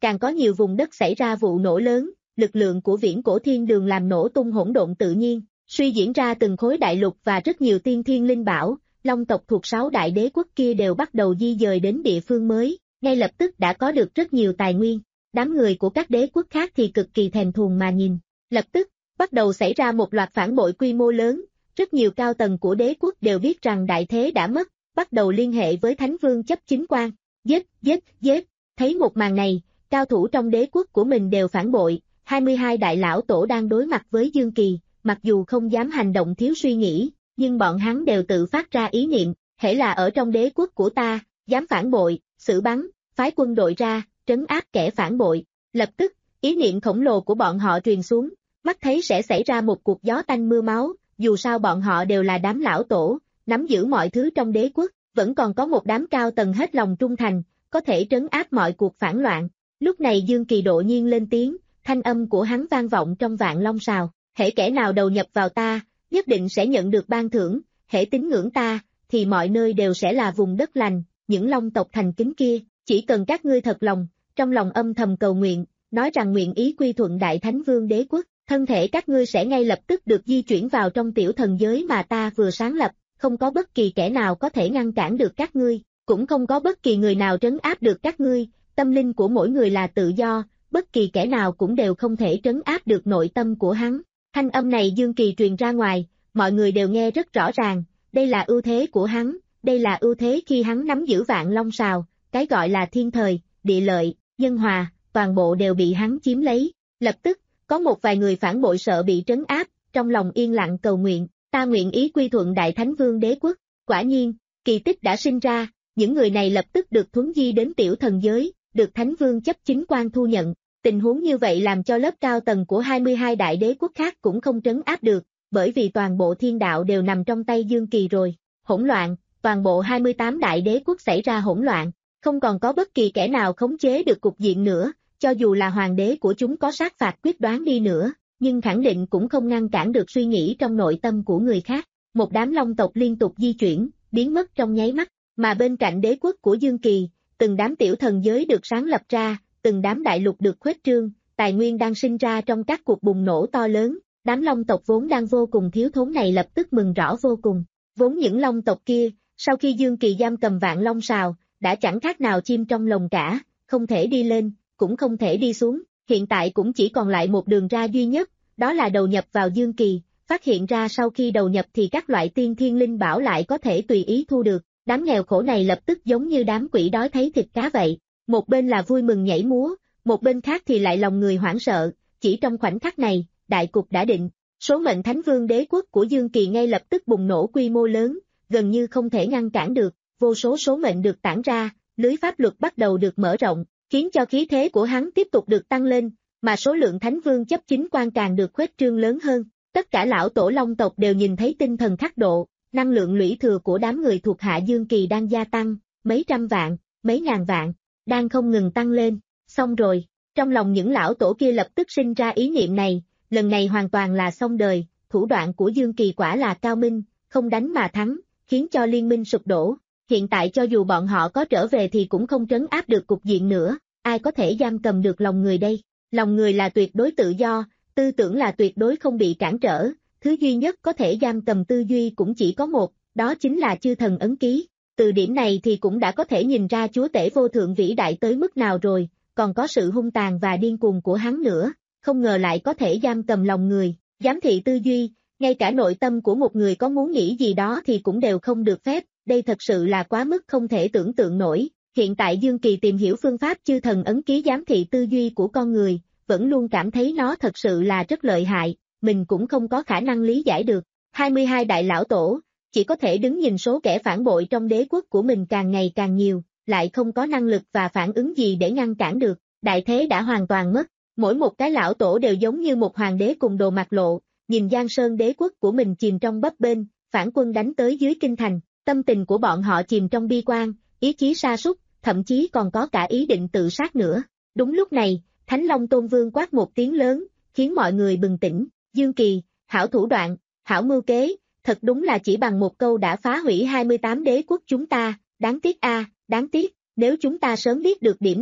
S2: càng có nhiều vùng đất xảy ra vụ nổ lớn, lực lượng của viễn cổ thiên đường làm nổ tung hỗn độn tự nhiên, suy diễn ra từng khối đại lục và rất nhiều tiên thiên linh bảo, long tộc thuộc sáu đại đế quốc kia đều bắt đầu di dời đến địa phương mới, ngay lập tức đã có được rất nhiều tài nguyên. Đám người của các đế quốc khác thì cực kỳ thèm thuồng mà nhìn, lập tức, bắt đầu xảy ra một loạt phản bội quy mô lớn, rất nhiều cao tầng của đế quốc đều biết rằng đại thế đã mất, bắt đầu liên hệ với Thánh Vương chấp chính quan, giết, giết, giết, thấy một màn này, cao thủ trong đế quốc của mình đều phản bội, hai mươi hai đại lão tổ đang đối mặt với Dương Kỳ, mặc dù không dám hành động thiếu suy nghĩ, nhưng bọn hắn đều tự phát ra ý niệm, hễ là ở trong đế quốc của ta, dám phản bội, xử bắn, phái quân đội ra, trấn áp kẻ phản bội, lập tức, ý niệm khổng lồ của bọn họ truyền xuống, mắt thấy sẽ xảy ra một cuộc gió tanh mưa máu, dù sao bọn họ đều là đám lão tổ, nắm giữ mọi thứ trong đế quốc, vẫn còn có một đám cao tầng hết lòng trung thành, có thể trấn áp mọi cuộc phản loạn. Lúc này Dương Kỳ đột nhiên lên tiếng, thanh âm của hắn vang vọng trong vạn long sào, hễ kẻ nào đầu nhập vào ta, nhất định sẽ nhận được ban thưởng, hễ tín ngưỡng ta, thì mọi nơi đều sẽ là vùng đất lành, những long tộc thành kính kia, chỉ cần các ngươi thật lòng, trong lòng âm thầm cầu nguyện, nói rằng nguyện ý quy thuận Đại Thánh Vương đế quốc, thân thể các ngươi sẽ ngay lập tức được di chuyển vào trong tiểu thần giới mà ta vừa sáng lập, không có bất kỳ kẻ nào có thể ngăn cản được các ngươi, cũng không có bất kỳ người nào trấn áp được các ngươi, tâm linh của mỗi người là tự do, bất kỳ kẻ nào cũng đều không thể trấn áp được nội tâm của hắn. Thanh âm này Dương Kỳ truyền ra ngoài, mọi người đều nghe rất rõ ràng, đây là ưu thế của hắn, đây là ưu thế khi hắn nắm giữ vạn long sào, cái gọi là thiên thời, địa lợi, nhân hòa, toàn bộ đều bị hắn chiếm lấy. Lập tức, có một vài người phản bội sợ bị trấn áp, trong lòng yên lặng cầu nguyện, ta nguyện ý quy thuận Đại Thánh Vương đế quốc. Quả nhiên, kỳ tích đã sinh ra, những người này lập tức được thuấn di đến tiểu thần giới, được Thánh Vương chấp chính quan thu nhận. Tình huống như vậy làm cho lớp cao tầng của hai mươi hai đại đế quốc khác cũng không trấn áp được, bởi vì toàn bộ thiên đạo đều nằm trong tay Dương Kỳ rồi. Hỗn loạn, toàn bộ hai mươi tám đại đế quốc xảy ra hỗn loạn, không còn có bất kỳ kẻ nào khống chế được cục diện nữa, cho dù là hoàng đế của chúng có sát phạt quyết đoán đi nữa, nhưng khẳng định cũng không ngăn cản được suy nghĩ trong nội tâm của người khác. Một đám long tộc liên tục di chuyển, biến mất trong nháy mắt, mà bên cạnh đế quốc của Dương Kỳ, từng đám tiểu thần giới được sáng lập ra, từng đám đại lục được khuếch trương, tài nguyên đang sinh ra trong các cuộc bùng nổ to lớn, đám long tộc vốn đang vô cùng thiếu thốn này lập tức mừng rõ vô cùng. Vốn những long tộc kia, sau khi Dương Kỳ giam cầm vạn long sào, đã chẳng khác nào chim trong lồng cả, không thể đi lên, cũng không thể đi xuống, hiện tại cũng chỉ còn lại một đường ra duy nhất, đó là đầu nhập vào Dương Kỳ, phát hiện ra sau khi đầu nhập thì các loại tiên thiên linh bảo lại có thể tùy ý thu được, đám nghèo khổ này lập tức giống như đám quỷ đói thấy thịt cá vậy, một bên là vui mừng nhảy múa, một bên khác thì lại lòng người hoảng sợ, chỉ trong khoảnh khắc này, đại cục đã định, số mệnh Thánh Vương đế quốc của Dương Kỳ ngay lập tức bùng nổ quy mô lớn, gần như không thể ngăn cản được, vô số số mệnh được tản ra, lưới pháp luật bắt đầu được mở rộng, khiến cho khí thế của hắn tiếp tục được tăng lên, mà số lượng Thánh Vương chấp chính quan càng được khuếch trương lớn hơn. Tất cả lão tổ long tộc đều nhìn thấy tinh thần khắc độ, năng lượng lũy thừa của đám người thuộc hạ Dương Kỳ đang gia tăng, mấy trăm vạn, mấy ngàn vạn, đang không ngừng tăng lên. Xong rồi, trong lòng những lão tổ kia lập tức sinh ra ý niệm này, lần này hoàn toàn là xong đời, thủ đoạn của Dương Kỳ quả là cao minh, không đánh mà thắng, khiến cho liên minh sụp đổ. Hiện tại cho dù bọn họ có trở về thì cũng không trấn áp được cục diện nữa, ai có thể giam cầm được lòng người đây? Lòng người là tuyệt đối tự do, tư tưởng là tuyệt đối không bị cản trở, thứ duy nhất có thể giam cầm tư duy cũng chỉ có một, đó chính là chư thần ấn ký. Từ điểm này thì cũng đã có thể nhìn ra chúa tể vô thượng vĩ đại tới mức nào rồi, còn có sự hung tàn và điên cuồng của hắn nữa, không ngờ lại có thể giam cầm lòng người, giám thị tư duy, ngay cả nội tâm của một người có muốn nghĩ gì đó thì cũng đều không được phép, đây thật sự là quá mức không thể tưởng tượng nổi. Hiện tại Dương Kỳ tìm hiểu phương pháp chư thần ấn ký giám thị tư duy của con người, vẫn luôn cảm thấy nó thật sự là rất lợi hại, mình cũng không có khả năng lý giải được. hai mươi hai đại lão tổ, chỉ có thể đứng nhìn số kẻ phản bội trong đế quốc của mình càng ngày càng nhiều, lại không có năng lực và phản ứng gì để ngăn cản được, đại thế đã hoàn toàn mất, mỗi một cái lão tổ đều giống như một hoàng đế cùng đồ mặt lộ, nhìn Giang Sơn đế quốc của mình chìm trong bấp bênh, phản quân đánh tới dưới kinh thành, tâm tình của bọn họ chìm trong bi quan, ý chí sa sút, thậm chí còn có cả ý định tự sát nữa. Đúng lúc này, Thánh Long Tôn Vương quát một tiếng lớn, khiến mọi người bừng tỉnh, Dương Kỳ, hảo thủ đoạn, hảo mưu kế, thật đúng là chỉ bằng một câu đã phá hủy hai mươi tám đế quốc chúng ta, đáng tiếc a, đáng tiếc, nếu chúng ta sớm biết được điểm này,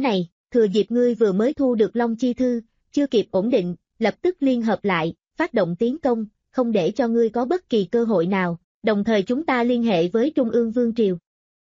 S2: thừa dịp ngươi vừa mới thu được Long Chi Thư, chưa kịp ổn định, lập tức liên hợp lại, phát động tiến công, không để cho ngươi có bất kỳ cơ hội nào, đồng thời chúng ta liên hệ với Trung ương Vương Triều.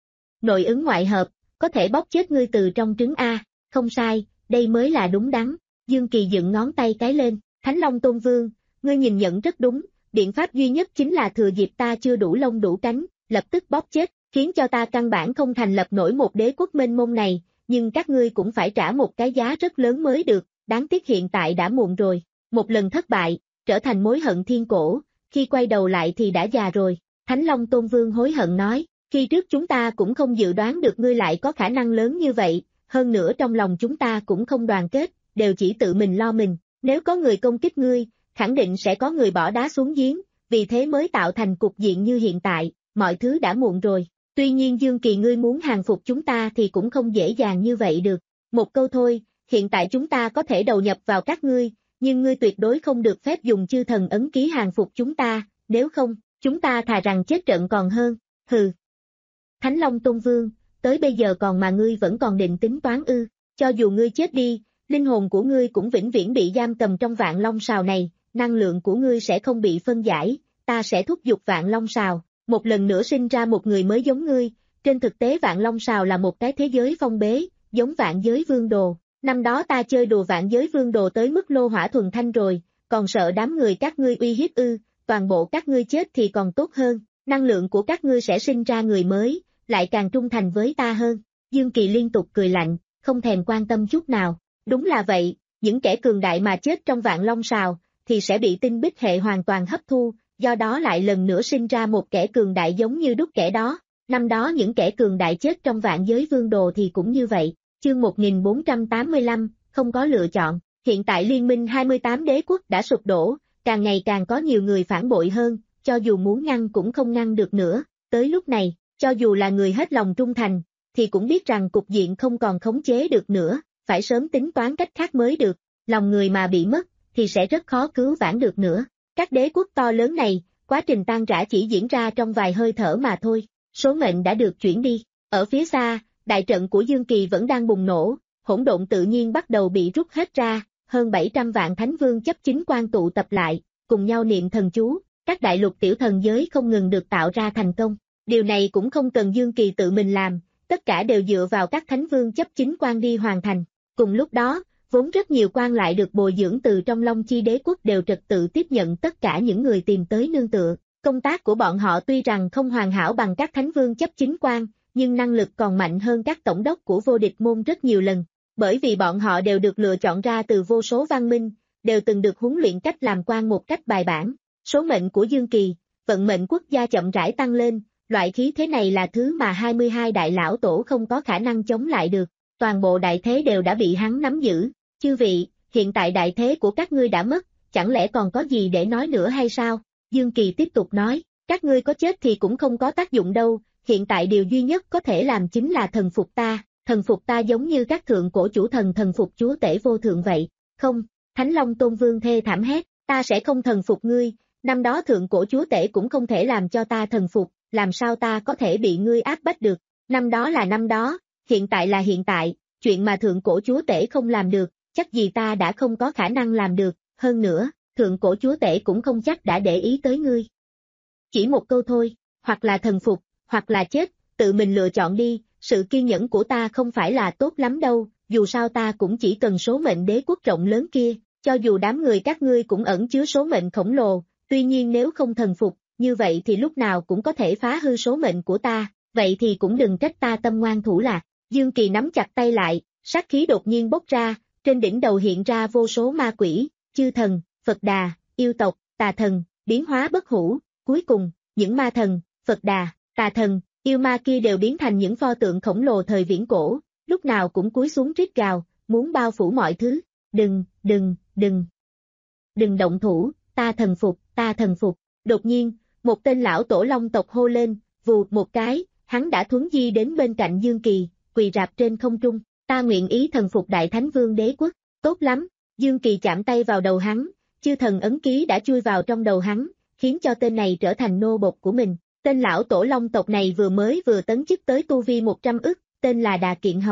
S2: Nội ứng ngoại hợp, có thể bóp chết ngươi từ trong trứng A, không sai, đây mới là đúng đắn, Dương Kỳ dựng ngón tay cái lên, Thánh Long Tôn Vương, ngươi nhìn nhận rất đúng, biện pháp duy nhất chính là thừa dịp ta chưa đủ lông đủ cánh, lập tức bóp chết, khiến cho ta căn bản không thành lập nổi một đế quốc mênh mông này, nhưng các ngươi cũng phải trả một cái giá rất lớn mới được, đáng tiếc hiện tại đã muộn rồi, một lần thất bại, trở thành mối hận thiên cổ, khi quay đầu lại thì đã già rồi, Thánh Long Tôn Vương hối hận nói, khi trước chúng ta cũng không dự đoán được ngươi lại có khả năng lớn như vậy, hơn nữa trong lòng chúng ta cũng không đoàn kết, đều chỉ tự mình lo mình, nếu có người công kích ngươi, khẳng định sẽ có người bỏ đá xuống giếng, vì thế mới tạo thành cục diện như hiện tại, mọi thứ đã muộn rồi. Tuy nhiên Dương Kỳ ngươi muốn hàng phục chúng ta thì cũng không dễ dàng như vậy được. Một câu thôi, hiện tại chúng ta có thể đầu nhập vào các ngươi, nhưng ngươi tuyệt đối không được phép dùng chư thần ấn ký hàng phục chúng ta, nếu không, chúng ta thà rằng chết trận còn hơn, hừ. Thánh Long Tôn Vương, tới bây giờ còn mà ngươi vẫn còn định tính toán ư, cho dù ngươi chết đi, linh hồn của ngươi cũng vĩnh viễn bị giam cầm trong vạn long sào này, năng lượng của ngươi sẽ không bị phân giải, ta sẽ thúc giục vạn long sào, một lần nữa sinh ra một người mới giống ngươi, trên thực tế vạn long sào là một cái thế giới phong bế, giống vạn giới vương đồ, năm đó ta chơi đùa vạn giới vương đồ tới mức lô hỏa thuần thanh rồi, còn sợ đám người các ngươi uy hiếp ư, toàn bộ các ngươi chết thì còn tốt hơn, năng lượng của các ngươi sẽ sinh ra người mới, lại càng trung thành với ta hơn, Dương Kỳ liên tục cười lạnh, không thèm quan tâm chút nào, đúng là vậy, những kẻ cường đại mà chết trong vạn long sào, thì sẽ bị tinh bích hệ hoàn toàn hấp thu, do đó lại lần nữa sinh ra một kẻ cường đại giống như đúc kẻ đó, năm đó những kẻ cường đại chết trong vạn giới vương đồ thì cũng như vậy, chương một nghìn bốn trăm tám mươi lăm, không có lựa chọn, hiện tại liên minh hai mươi tám đế quốc đã sụp đổ, càng ngày càng có nhiều người phản bội hơn, cho dù muốn ngăn cũng không ngăn được nữa, tới lúc này, cho dù là người hết lòng trung thành, thì cũng biết rằng cục diện không còn khống chế được nữa, phải sớm tính toán cách khác mới được, lòng người mà bị mất, thì sẽ rất khó cứu vãn được nữa. Các đế quốc to lớn này, quá trình tan rã chỉ diễn ra trong vài hơi thở mà thôi, số mệnh đã được chuyển đi. Ở phía xa, đại trận của Dương Kỳ vẫn đang bùng nổ, hỗn độn tự nhiên bắt đầu bị rút hết ra, hơn bảy trăm vạn thánh vương chấp chính quan tụ tập lại, cùng nhau niệm thần chú, các đại lục tiểu thần giới không ngừng được tạo ra thành công. Điều này cũng không cần Dương Kỳ tự mình làm, tất cả đều dựa vào các thánh vương chấp chính quan đi hoàn thành. Cùng lúc đó, vốn rất nhiều quan lại được bồi dưỡng từ trong Long Chi đế quốc đều trật tự tiếp nhận tất cả những người tìm tới nương tựa. Công tác của bọn họ tuy rằng không hoàn hảo bằng các thánh vương chấp chính quan, nhưng năng lực còn mạnh hơn các tổng đốc của vô địch môn rất nhiều lần. Bởi vì bọn họ đều được lựa chọn ra từ vô số văn minh, đều từng được huấn luyện cách làm quan một cách bài bản. Số mệnh của Dương Kỳ, vận mệnh quốc gia chậm rãi tăng lên, loại khí thế này là thứ mà hai mươi hai đại lão tổ không có khả năng chống lại được. Toàn bộ đại thế đều đã bị hắn nắm giữ. Chư vị, hiện tại đại thế của các ngươi đã mất, chẳng lẽ còn có gì để nói nữa hay sao? Dương Kỳ tiếp tục nói, các ngươi có chết thì cũng không có tác dụng đâu, hiện tại điều duy nhất có thể làm chính là thần phục ta, thần phục ta giống như các thượng cổ chủ thần thần phục chúa tể vô thượng vậy. Không, Thánh Long Tôn Vương thê thảm hét, ta sẽ không thần phục ngươi, năm đó thượng cổ chúa tể cũng không thể làm cho ta thần phục, làm sao ta có thể bị ngươi áp bách được, năm đó là năm đó, hiện tại là hiện tại, chuyện mà thượng cổ chúa tể không làm được, chắc gì ta đã không có khả năng làm được, hơn nữa, thượng cổ chúa tể cũng không chắc đã để ý tới ngươi. Chỉ một câu thôi, hoặc là thần phục, hoặc là chết, tự mình lựa chọn đi, sự kiên nhẫn của ta không phải là tốt lắm đâu, dù sao ta cũng chỉ cần số mệnh đế quốc rộng lớn kia, cho dù đám người các ngươi cũng ẩn chứa số mệnh khổng lồ, tuy nhiên nếu không thần phục, như vậy thì lúc nào cũng có thể phá hư số mệnh của ta, vậy thì cũng đừng trách ta tâm ngoan thủ lạc. Dương Kỳ nắm chặt tay lại, sát khí đột nhiên bốc ra, trên đỉnh đầu hiện ra vô số ma quỷ, chư thần, Phật Đà, yêu tộc, tà thần, biến hóa bất hủ, cuối cùng, những ma thần, Phật Đà, tà thần, yêu ma kia đều biến thành những pho tượng khổng lồ thời viễn cổ, lúc nào cũng cúi xuống rít gào, muốn bao phủ mọi thứ, đừng, đừng, đừng, đừng động thủ, ta thần phục, ta thần phục, đột nhiên, một tên lão tổ long tộc hô lên, vù một cái, hắn đã thuấn di đến bên cạnh Dương Kỳ, quỳ rạp trên không trung, ta nguyện ý thần phục Đại Thánh Vương đế quốc, tốt lắm, Dương Kỳ chạm tay vào đầu hắn, chư thần ấn ký đã chui vào trong đầu hắn, khiến cho tên này trở thành nô bộc của mình, tên lão tổ long tộc này vừa mới vừa tấn chức tới tu vi một trăm ức, tên là Đà Kiện Hầu,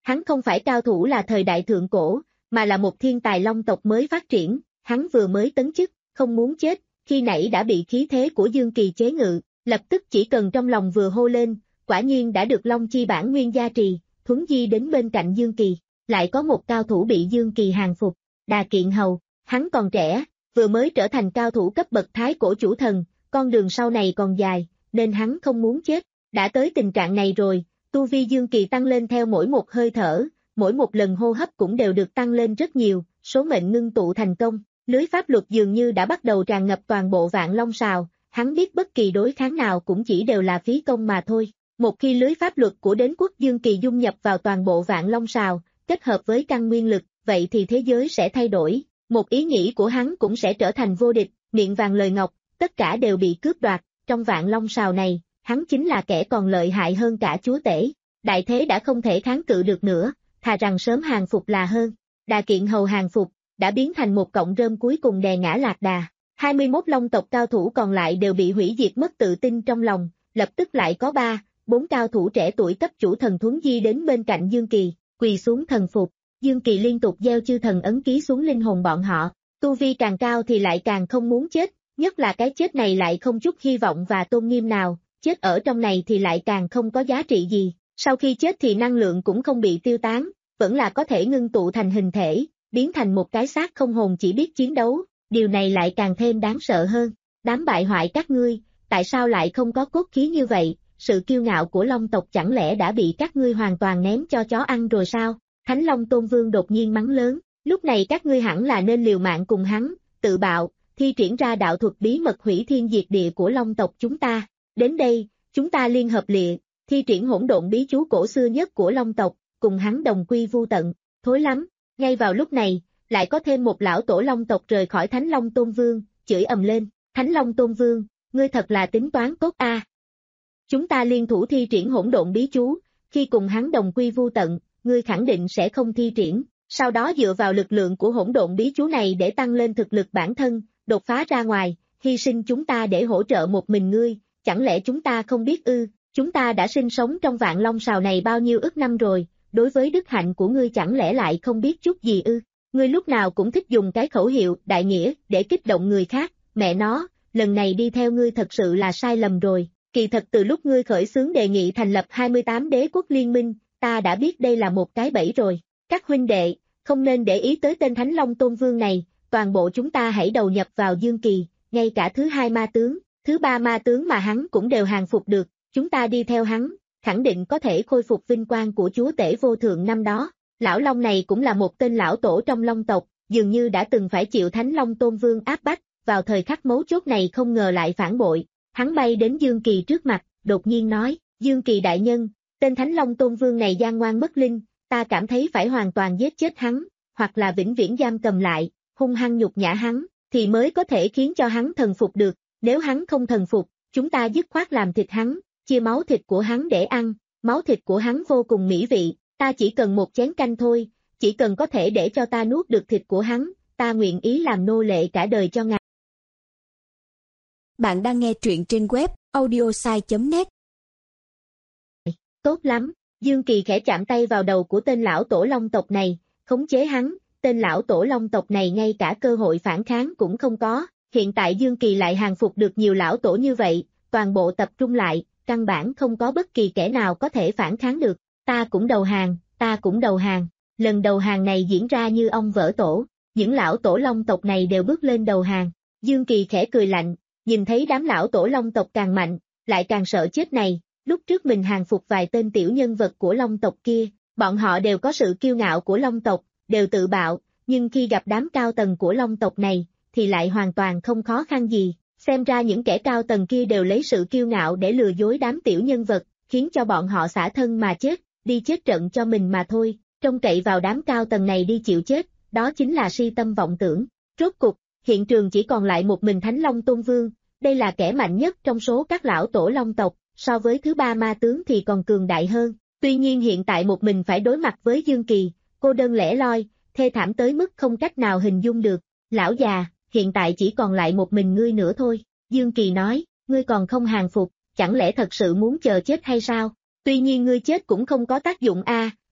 S2: Hắn không phải cao thủ là thời đại thượng cổ, mà là một thiên tài long tộc mới phát triển, hắn vừa mới tấn chức, không muốn chết, khi nãy đã bị khí thế của Dương Kỳ chế ngự, lập tức chỉ cần trong lòng vừa hô lên, quả nhiên đã được Long Chi bản nguyên gia trì, thuấn di đến bên cạnh Dương Kỳ, lại có một cao thủ bị Dương Kỳ hàng phục, Đà Kiện Hầu, hắn còn trẻ, vừa mới trở thành cao thủ cấp bậc thái cổ chủ thần, con đường sau này còn dài, nên hắn không muốn chết, đã tới tình trạng này rồi, tu vi Dương Kỳ tăng lên theo mỗi một hơi thở, mỗi một lần hô hấp cũng đều được tăng lên rất nhiều, số mệnh ngưng tụ thành công, lưới pháp luật dường như đã bắt đầu tràn ngập toàn bộ Vạn Long Sào, hắn biết bất kỳ đối kháng nào cũng chỉ đều là phí công mà thôi. Một khi lưới pháp luật của đế quốc Dương Kỳ dung nhập vào toàn bộ Vạn Long Sào, kết hợp với căn nguyên lực, vậy thì thế giới sẽ thay đổi, một ý nghĩ của hắn cũng sẽ trở thành vô địch, miệng vàng lời ngọc, tất cả đều bị cướp đoạt, trong Vạn Long Sào này, hắn chính là kẻ còn lợi hại hơn cả chúa tể, đại thế đã không thể kháng cự được nữa, thà rằng sớm hàng phục là hơn. Đà Kiện Hầu hàng phục, đã biến thành một cọng rơm cuối cùng đè ngã Lạc Đà, hai mươi mốt long tộc cao thủ còn lại đều bị hủy diệt mất tự tin trong lòng, lập tức lại có ba, bốn cao thủ trẻ tuổi cấp chủ thần thuấn di đến bên cạnh Dương Kỳ, quỳ xuống thần phục, Dương Kỳ liên tục gieo chư thần ấn ký xuống linh hồn bọn họ, tu vi càng cao thì lại càng không muốn chết, nhất là cái chết này lại không chút hy vọng và tôn nghiêm nào, chết ở trong này thì lại càng không có giá trị gì, sau khi chết thì năng lượng cũng không bị tiêu tán, vẫn là có thể ngưng tụ thành hình thể, biến thành một cái xác không hồn chỉ biết chiến đấu, điều này lại càng thêm đáng sợ hơn, đám bại hoại các ngươi, tại sao lại không có cốt khí như vậy, sự kiêu ngạo của Long tộc chẳng lẽ đã bị các ngươi hoàn toàn ném cho chó ăn rồi sao, Thánh Long Tôn Vương đột nhiên mắng lớn, lúc này các ngươi hẳn là nên liều mạng cùng hắn, tự bạo, thi triển ra đạo thuật bí mật hủy thiên diệt địa của Long tộc chúng ta, đến đây, chúng ta liên hợp lịa, thi triển hỗn độn bí chú cổ xưa nhất của Long tộc, cùng hắn đồng quy vu tận, thối lắm, ngay vào lúc này, lại có thêm một lão tổ Long tộc rời khỏi Thánh Long Tôn Vương, chửi ầm lên, Thánh Long Tôn Vương, ngươi thật là tính toán tốt a. À. Chúng ta liên thủ thi triển hỗn độn bí chú, khi cùng hắn đồng quy vu tận, ngươi khẳng định sẽ không thi triển, sau đó dựa vào lực lượng của hỗn độn bí chú này để tăng lên thực lực bản thân, đột phá ra ngoài, hy sinh chúng ta để hỗ trợ một mình ngươi, chẳng lẽ chúng ta không biết ư, chúng ta đã sinh sống trong Vạn Long Sào này bao nhiêu ức năm rồi, đối với đức hạnh của ngươi chẳng lẽ lại không biết chút gì ư, ngươi lúc nào cũng thích dùng cái khẩu hiệu đại nghĩa để kích động người khác, mẹ nó, lần này đi theo ngươi thật sự là sai lầm rồi, kỳ thật từ lúc ngươi khởi xướng đề nghị thành lập hai mươi tám đế quốc liên minh, ta đã biết đây là một cái bẫy rồi, các huynh đệ, không nên để ý tới tên Thánh Long Tôn Vương này, toàn bộ chúng ta hãy đầu nhập vào Dương Kỳ, ngay cả thứ hai ma tướng, thứ ba ma tướng mà hắn cũng đều hàng phục được, chúng ta đi theo hắn, khẳng định có thể khôi phục vinh quang của chúa tể vô thượng năm đó. Lão Long này cũng là một tên lão tổ trong Long tộc, dường như đã từng phải chịu Thánh Long Tôn Vương áp bách, vào thời khắc mấu chốt này không ngờ lại phản bội, hắn bay đến Dương Kỳ trước mặt, đột nhiên nói, Dương Kỳ đại nhân, tên Thánh Long Tôn Vương này gian ngoan bất linh, ta cảm thấy phải hoàn toàn giết chết hắn, hoặc là vĩnh viễn giam cầm lại, hung hăng nhục nhã hắn, thì mới có thể khiến cho hắn thần phục được, nếu hắn không thần phục, chúng ta dứt khoát làm thịt hắn, chia máu thịt của hắn để ăn, máu thịt của hắn vô cùng mỹ vị, ta chỉ cần một chén canh thôi, chỉ cần có thể để cho ta nuốt được thịt của hắn, ta nguyện ý làm nô lệ cả đời cho ngài.
S3: Bạn đang nghe truyện trên web audiosai chấm net.
S2: Tốt lắm, Dương Kỳ khẽ chạm tay vào đầu của tên lão tổ Long tộc này, khống chế hắn, tên lão tổ Long tộc này ngay cả cơ hội phản kháng cũng không có, hiện tại Dương Kỳ lại hàng phục được nhiều lão tổ như vậy, toàn bộ tập trung lại, căn bản không có bất kỳ kẻ nào có thể phản kháng được, ta cũng đầu hàng, ta cũng đầu hàng, lần đầu hàng này diễn ra như ong vỡ tổ, những lão tổ Long tộc này đều bước lên đầu hàng, Dương Kỳ khẽ cười lạnh, nhìn thấy đám lão tổ Long tộc càng mạnh, lại càng sợ chết này, lúc trước mình hàng phục vài tên tiểu nhân vật của Long tộc kia, bọn họ đều có sự kiêu ngạo của Long tộc, đều tự bạo, nhưng khi gặp đám cao tầng của Long tộc này, thì lại hoàn toàn không khó khăn gì, xem ra những kẻ cao tầng kia đều lấy sự kiêu ngạo để lừa dối đám tiểu nhân vật, khiến cho bọn họ xả thân mà chết, đi chết trận cho mình mà thôi, trông cậy vào đám cao tầng này đi chịu chết, đó chính là si tâm vọng tưởng, rốt cục, hiện trường chỉ còn lại một mình Thánh Long Tôn Vương, đây là kẻ mạnh nhất trong số các lão tổ Long tộc, so với thứ ba ma tướng thì còn cường đại hơn, tuy nhiên hiện tại một mình phải đối mặt với Dương Kỳ, cô đơn lẻ loi, thê thảm tới mức không cách nào hình dung được, lão già, hiện tại chỉ còn lại một mình ngươi nữa thôi, Dương Kỳ nói, ngươi còn không hàng phục, chẳng lẽ thật sự muốn chờ chết hay sao, tuy nhiên ngươi chết cũng không có tác dụng a,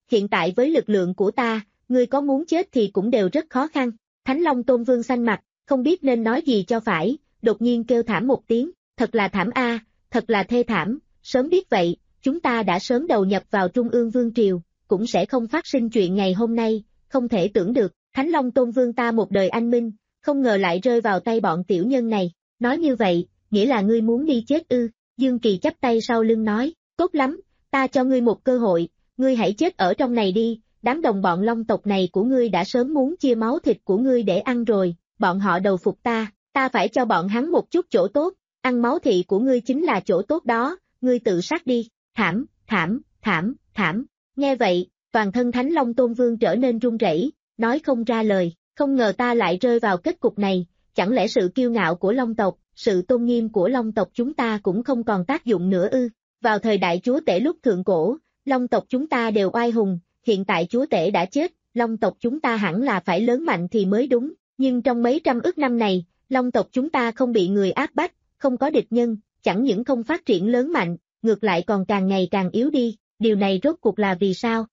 S2: hiện tại với lực lượng của ta, ngươi có muốn chết thì cũng đều rất khó khăn. Thánh Long Tôn Vương xanh mặt, không biết nên nói gì cho phải, đột nhiên kêu thảm một tiếng, thật là thảm a, thật là thê thảm, sớm biết vậy, chúng ta đã sớm đầu nhập vào Trung ương Vương Triều, cũng sẽ không phát sinh chuyện ngày hôm nay, không thể tưởng được, Thánh Long Tôn Vương ta một đời anh minh, không ngờ lại rơi vào tay bọn tiểu nhân này, nói như vậy, nghĩa là ngươi muốn đi chết ư, Dương Kỳ chắp tay sau lưng nói, tốt lắm, ta cho ngươi một cơ hội, ngươi hãy chết ở trong này đi, đám đồng bọn Long tộc này của ngươi đã sớm muốn chia máu thịt của ngươi để ăn rồi, bọn họ đầu phục ta, ta phải cho bọn hắn một chút chỗ tốt, ăn máu thị của ngươi chính là chỗ tốt đó, ngươi tự sát đi, thảm, thảm, thảm, thảm, nghe vậy, toàn thân Thánh Long Tôn Vương trở nên run rẩy, nói không ra lời, không ngờ ta lại rơi vào kết cục này, chẳng lẽ sự kiêu ngạo của Long tộc, sự tôn nghiêm của Long tộc chúng ta cũng không còn tác dụng nữa ư, vào thời đại chúa tể lúc thượng cổ, Long tộc chúng ta đều oai hùng, hiện tại chúa tể đã chết, Long tộc chúng ta hẳn là phải lớn mạnh thì mới đúng, nhưng trong mấy trăm ức năm này, Long tộc chúng ta không bị người áp bách, không có địch nhân, chẳng những không phát triển lớn mạnh, ngược lại còn càng ngày càng yếu đi, điều này rốt cuộc là vì sao?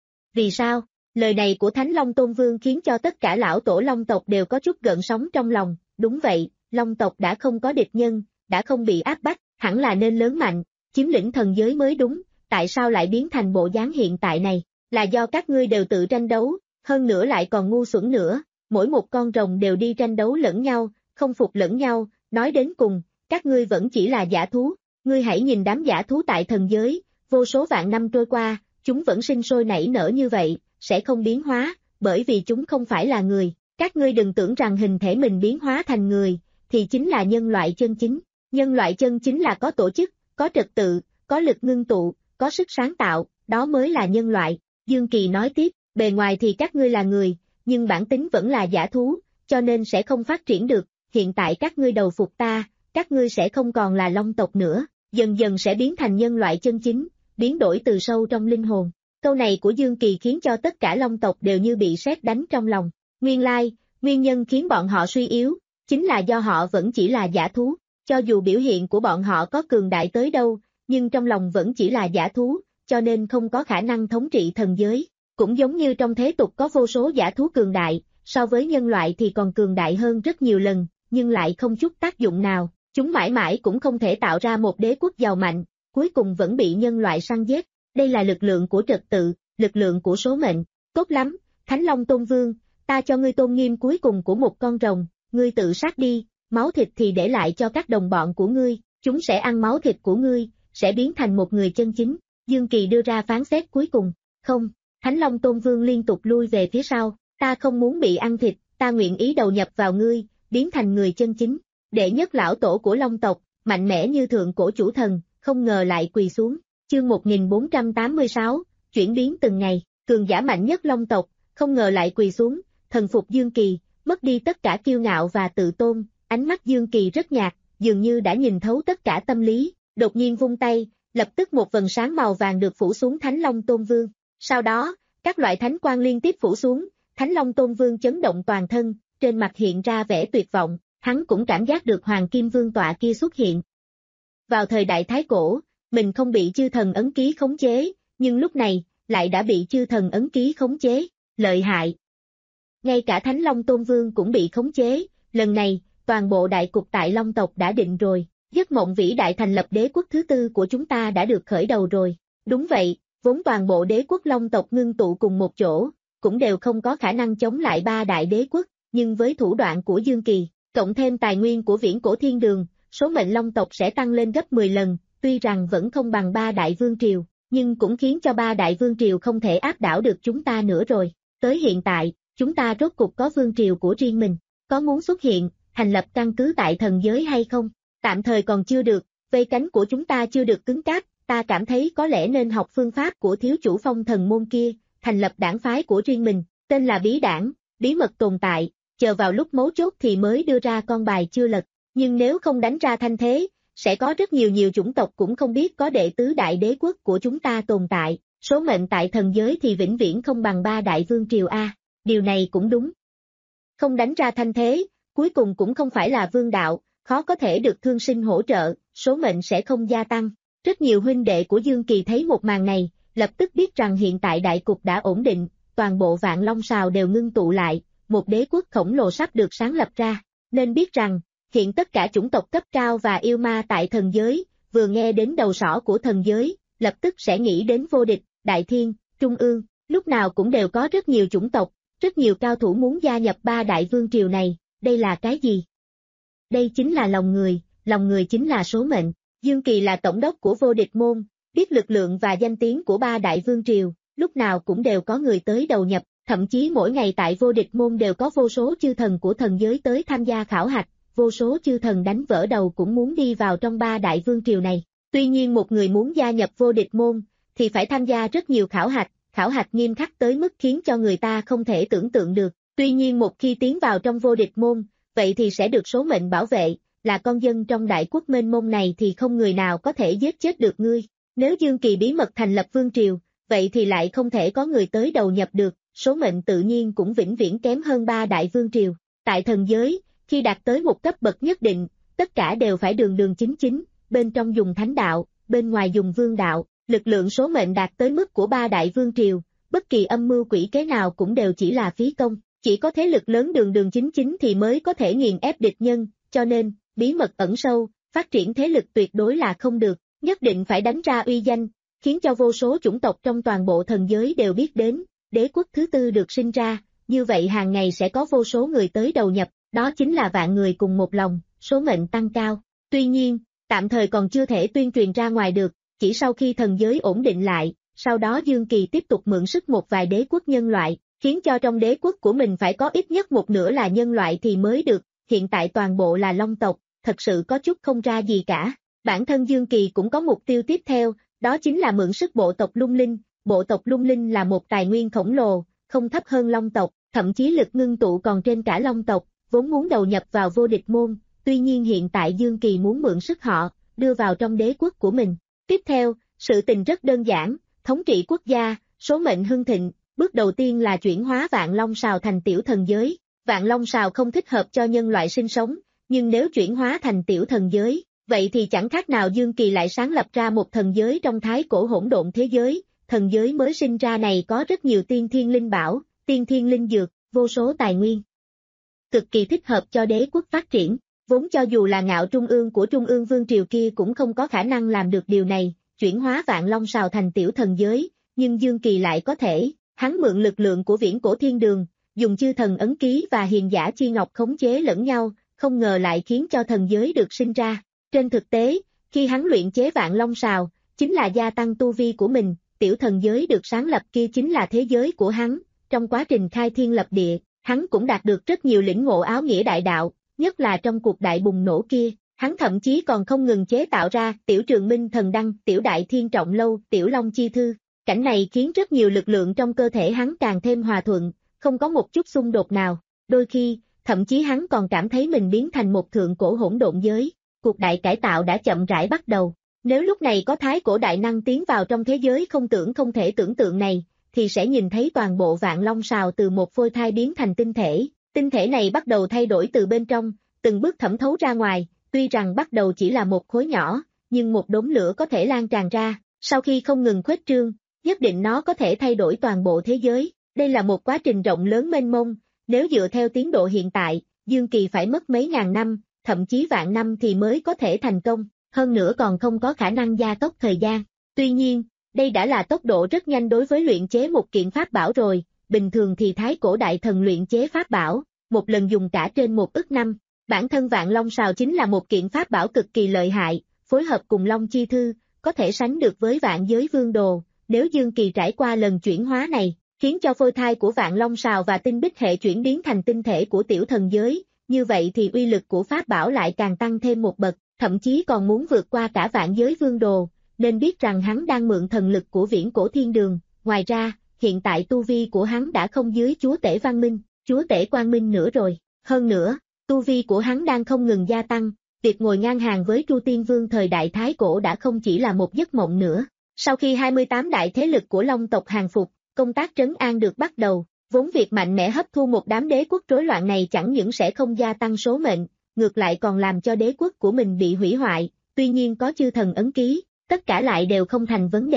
S2: Vì sao? Lời này của Thánh Long Tôn Vương khiến cho tất cả lão tổ Long tộc đều có chút gợn sóng trong lòng, đúng vậy, Long tộc đã không có địch nhân, đã không bị áp bách, hẳn là nên lớn mạnh, chiếm lĩnh thần giới mới đúng, tại sao lại biến thành bộ dáng hiện tại này? Là do các ngươi đều tự tranh đấu, hơn nữa lại còn ngu xuẩn nữa, mỗi một con rồng đều đi tranh đấu lẫn nhau, không phục lẫn nhau, nói đến cùng, các ngươi vẫn chỉ là giả thú, ngươi hãy nhìn đám giả thú tại thần giới, vô số vạn năm trôi qua, chúng vẫn sinh sôi nảy nở như vậy, sẽ không biến hóa, bởi vì chúng không phải là người, các ngươi đừng tưởng rằng hình thể mình biến hóa thành người, thì chính là nhân loại chân chính, nhân loại chân chính là có tổ chức, có trật tự, có lực ngưng tụ, có sức sáng tạo, đó mới là nhân loại. Dương Kỳ nói tiếp, bề ngoài thì các ngươi là người, nhưng bản tính vẫn là giả thú, cho nên sẽ không phát triển được, hiện tại các ngươi đầu phục ta, các ngươi sẽ không còn là Long tộc nữa, dần dần sẽ biến thành nhân loại chân chính, biến đổi từ sâu trong linh hồn. Câu này của Dương Kỳ khiến cho tất cả Long tộc đều như bị sét đánh trong lòng, nguyên lai, nguyên nhân khiến bọn họ suy yếu, chính là do họ vẫn chỉ là giả thú, cho dù biểu hiện của bọn họ có cường đại tới đâu, nhưng trong lòng vẫn chỉ là giả thú, cho nên không có khả năng thống trị thần giới, cũng giống như trong thế tục có vô số giả thú cường đại, so với nhân loại thì còn cường đại hơn rất nhiều lần, nhưng lại không chút tác dụng nào, chúng mãi mãi cũng không thể tạo ra một đế quốc giàu mạnh, cuối cùng vẫn bị nhân loại săn giết, đây là lực lượng của trật tự, lực lượng của số mệnh, tốt lắm, Thánh Long Tôn Vương, ta cho ngươi tôn nghiêm cuối cùng của một con rồng, ngươi tự sát đi, máu thịt thì để lại cho các đồng bọn của ngươi, chúng sẽ ăn máu thịt của ngươi, sẽ biến thành một người chân chính. Dương Kỳ đưa ra phán xét cuối cùng, không, Thánh Long Tôn Vương liên tục lui về phía sau, ta không muốn bị ăn thịt, ta nguyện ý đầu nhập vào ngươi, biến thành người chân chính. Đệ nhất lão tổ của Long tộc, mạnh mẽ như thượng cổ chủ thần, không ngờ lại quỳ xuống. Chương một nghìn bốn trăm tám mươi sáu, chuyển biến từng ngày, cường giả mạnh nhất Long tộc, không ngờ lại quỳ xuống, thần phục Dương Kỳ, mất đi tất cả kiêu ngạo và tự tôn, ánh mắt Dương Kỳ rất nhạt, dường như đã nhìn thấu tất cả tâm lý, đột nhiên vung tay, lập tức một vầng sáng màu vàng được phủ xuống Thánh Long Tôn Vương. Sau đó, các loại thánh quang liên tiếp phủ xuống, Thánh Long Tôn Vương chấn động toàn thân, trên mặt hiện ra vẻ tuyệt vọng, hắn cũng cảm giác được Hoàng Kim Vương tọa kia xuất hiện. Vào thời đại Thái Cổ, mình không bị chư thần ấn ký khống chế, nhưng lúc này, lại đã bị chư thần ấn ký khống chế, lợi hại. Ngay cả Thánh Long Tôn Vương cũng bị khống chế, lần này, toàn bộ đại cục tại Long tộc đã định rồi, giấc mộng vĩ đại thành lập đế quốc thứ tư của chúng ta đã được khởi đầu rồi. Đúng vậy, vốn toàn bộ đế quốc Long tộc ngưng tụ cùng một chỗ, cũng đều không có khả năng chống lại ba đại đế quốc, nhưng với thủ đoạn của Dương Kỳ, cộng thêm tài nguyên của viễn cổ thiên đường, số mệnh Long tộc sẽ tăng lên gấp mười lần, tuy rằng vẫn không bằng ba đại vương triều, nhưng cũng khiến cho ba đại vương triều không thể áp đảo được chúng ta nữa rồi. Tới hiện tại, chúng ta rốt cục có vương triều của riêng mình, có muốn xuất hiện, thành lập căn cứ tại thần giới hay không? Tạm thời còn chưa được, vây cánh của chúng ta chưa được cứng cáp, ta cảm thấy có lẽ nên học phương pháp của thiếu chủ Phong Thần môn kia, thành lập đảng phái của riêng mình, tên là bí đảng, bí mật tồn tại, chờ vào lúc mấu chốt thì mới đưa ra con bài chưa lật, nhưng nếu không đánh ra thanh thế, sẽ có rất nhiều nhiều chủng tộc cũng không biết có đệ tứ đại đế quốc của chúng ta tồn tại, số mệnh tại thần giới thì vĩnh viễn không bằng ba đại vương triều A, điều này cũng đúng. Không đánh ra thanh thế, cuối cùng cũng không phải là vương đạo, khó có thể được thương sinh hỗ trợ, số mệnh sẽ không gia tăng. Rất nhiều huynh đệ của Dương Kỳ thấy một màn này, lập tức biết rằng hiện tại đại cục đã ổn định, toàn bộ Vạn Long Sào đều ngưng tụ lại, một đế quốc khổng lồ sắp được sáng lập ra, nên biết rằng, hiện tất cả chủng tộc cấp cao và yêu ma tại thần giới, vừa nghe đến đầu sỏ của thần giới, lập tức sẽ nghĩ đến vô địch, đại thiên, trung ương, lúc nào cũng đều có rất nhiều chủng tộc, rất nhiều cao thủ muốn gia nhập ba đại vương triều này, đây là cái gì? Đây chính là lòng người, lòng người chính là số mệnh. Dương Kỳ là tổng đốc của vô địch môn, biết lực lượng và danh tiếng của ba đại vương triều, lúc nào cũng đều có người tới đầu nhập, thậm chí mỗi ngày tại vô địch môn đều có vô số chư thần của thần giới tới tham gia khảo hạch, vô số chư thần đánh vỡ đầu cũng muốn đi vào trong ba đại vương triều này. Tuy nhiên một người muốn gia nhập vô địch môn, thì phải tham gia rất nhiều khảo hạch, khảo hạch nghiêm khắc tới mức khiến cho người ta không thể tưởng tượng được. Tuy nhiên một khi tiến vào trong vô địch môn, vậy thì sẽ được số mệnh bảo vệ, là con dân trong đại quốc mênh mông này thì không người nào có thể giết chết được ngươi. Nếu Dương Kỳ bí mật thành lập vương triều, vậy thì lại không thể có người tới đầu nhập được, số mệnh tự nhiên cũng vĩnh viễn kém hơn ba đại vương triều. Tại thần giới, khi đạt tới một cấp bậc nhất định, tất cả đều phải đường đường chính chính, bên trong dùng thánh đạo, bên ngoài dùng vương đạo, lực lượng số mệnh đạt tới mức của ba đại vương triều, bất kỳ âm mưu quỷ kế nào cũng đều chỉ là phí công, chỉ có thế lực lớn đường đường chính chính thì mới có thể nghiền ép địch nhân, cho nên, bí mật ẩn sâu, phát triển thế lực tuyệt đối là không được, nhất định phải đánh ra uy danh, khiến cho vô số chủng tộc trong toàn bộ thần giới đều biết đến, đế quốc thứ tư được sinh ra, như vậy hàng ngày sẽ có vô số người tới đầu nhập, đó chính là vạn người cùng một lòng, số mệnh tăng cao. Tuy nhiên, tạm thời còn chưa thể tuyên truyền ra ngoài được, chỉ sau khi thần giới ổn định lại, sau đó Dương Kỳ tiếp tục mượn sức một vài đế quốc nhân loại, khiến cho trong đế quốc của mình phải có ít nhất một nửa là nhân loại thì mới được, hiện tại toàn bộ là long tộc, thật sự có chút không ra gì cả. Bản thân Dương Kỳ cũng có mục tiêu tiếp theo, đó chính là mượn sức bộ tộc lung linh, bộ tộc lung linh là một tài nguyên khổng lồ, không thấp hơn long tộc, thậm chí lực ngưng tụ còn trên cả long tộc, vốn muốn đầu nhập vào vô địch môn, tuy nhiên hiện tại Dương Kỳ muốn mượn sức họ, đưa vào trong đế quốc của mình. Tiếp theo, sự tình rất đơn giản, thống trị quốc gia, số mệnh hưng thịnh, bước đầu tiên là chuyển hóa Vạn Long Sào thành tiểu thần giới. Vạn Long Sào không thích hợp cho nhân loại sinh sống, nhưng nếu chuyển hóa thành tiểu thần giới, vậy thì chẳng khác nào Dương Kỳ lại sáng lập ra một thần giới trong thái cổ hỗn độn thế giới. Thần giới mới sinh ra này có rất nhiều tiên thiên linh bảo, tiên thiên linh dược, vô số tài nguyên, cực kỳ thích hợp cho đế quốc phát triển. Vốn cho dù là Ngạo Trung ương của Trung ương Vương Triều kia cũng không có khả năng làm được điều này, chuyển hóa Vạn Long Sào thành tiểu thần giới, nhưng Dương Kỳ lại có thể, hắn mượn lực lượng của viễn cổ thiên đường, dùng chư thần ấn ký và hiền giả chi ngọc khống chế lẫn nhau, không ngờ lại khiến cho thần giới được sinh ra. Trên thực tế, khi hắn luyện chế Vạn Long Sào, chính là gia tăng tu vi của mình, tiểu thần giới được sáng lập kia chính là thế giới của hắn, trong quá trình khai thiên lập địa, hắn cũng đạt được rất nhiều lĩnh ngộ áo nghĩa đại đạo. Nhất là trong cuộc đại bùng nổ kia, hắn thậm chí còn không ngừng chế tạo ra tiểu trường minh thần đăng, tiểu đại thiên trọng lâu, tiểu long chi thư. Cảnh này khiến rất nhiều lực lượng trong cơ thể hắn càng thêm hòa thuận, không có một chút xung đột nào. Đôi khi, thậm chí hắn còn cảm thấy mình biến thành một thượng cổ hỗn độn giới. Cuộc đại cải tạo đã chậm rãi bắt đầu. Nếu lúc này có thái cổ đại năng tiến vào trong thế giới không tưởng không thể tưởng tượng này, thì sẽ nhìn thấy toàn bộ Vạn Long Sào từ một phôi thai biến thành tinh thể. Tinh thể này bắt đầu thay đổi từ bên trong, từng bước thẩm thấu ra ngoài, tuy rằng bắt đầu chỉ là một khối nhỏ, nhưng một đốm lửa có thể lan tràn ra, sau khi không ngừng khuếch trương, nhất định nó có thể thay đổi toàn bộ thế giới. Đây là một quá trình rộng lớn mênh mông, nếu dựa theo tiến độ hiện tại, Dương Kỳ phải mất mấy ngàn năm, thậm chí vạn năm thì mới có thể thành công, hơn nữa còn không có khả năng gia tốc thời gian. Tuy nhiên, đây đã là tốc độ rất nhanh đối với luyện chế một kiện pháp bảo rồi. Bình thường thì thái cổ đại thần luyện chế pháp bảo, một lần dùng cả trên một ức năm. Bản thân Vạn Long Sào chính là một kiện pháp bảo cực kỳ lợi hại, phối hợp cùng Long Chi Thư, có thể sánh được với Vạn Giới Vương Đồ. Nếu Dương Kỳ trải qua lần chuyển hóa này, khiến cho phôi thai của Vạn Long Sào và tinh bích hệ chuyển biến thành tinh thể của tiểu thần giới, như vậy thì uy lực của pháp bảo lại càng tăng thêm một bậc, thậm chí còn muốn vượt qua cả Vạn Giới Vương Đồ, nên biết rằng hắn đang mượn thần lực của viễn cổ thiên đường. Ngoài ra, hiện tại tu vi của hắn đã không dưới chúa tể văn minh, chúa tể quang minh nữa rồi. Hơn nữa, tu vi của hắn đang không ngừng gia tăng, việc ngồi ngang hàng với Tru Tiên Vương thời đại Thái Cổ đã không chỉ là một giấc mộng nữa. Sau khi hai mươi tám đại thế lực của Long tộc hàng phục, công tác trấn an được bắt đầu, vốn việc mạnh mẽ hấp thu một đám đế quốc rối loạn này chẳng những sẽ không gia tăng số mệnh, ngược lại còn làm cho đế quốc của mình bị hủy hoại, tuy nhiên có chư thần ấn ký, tất cả lại đều không thành vấn đề.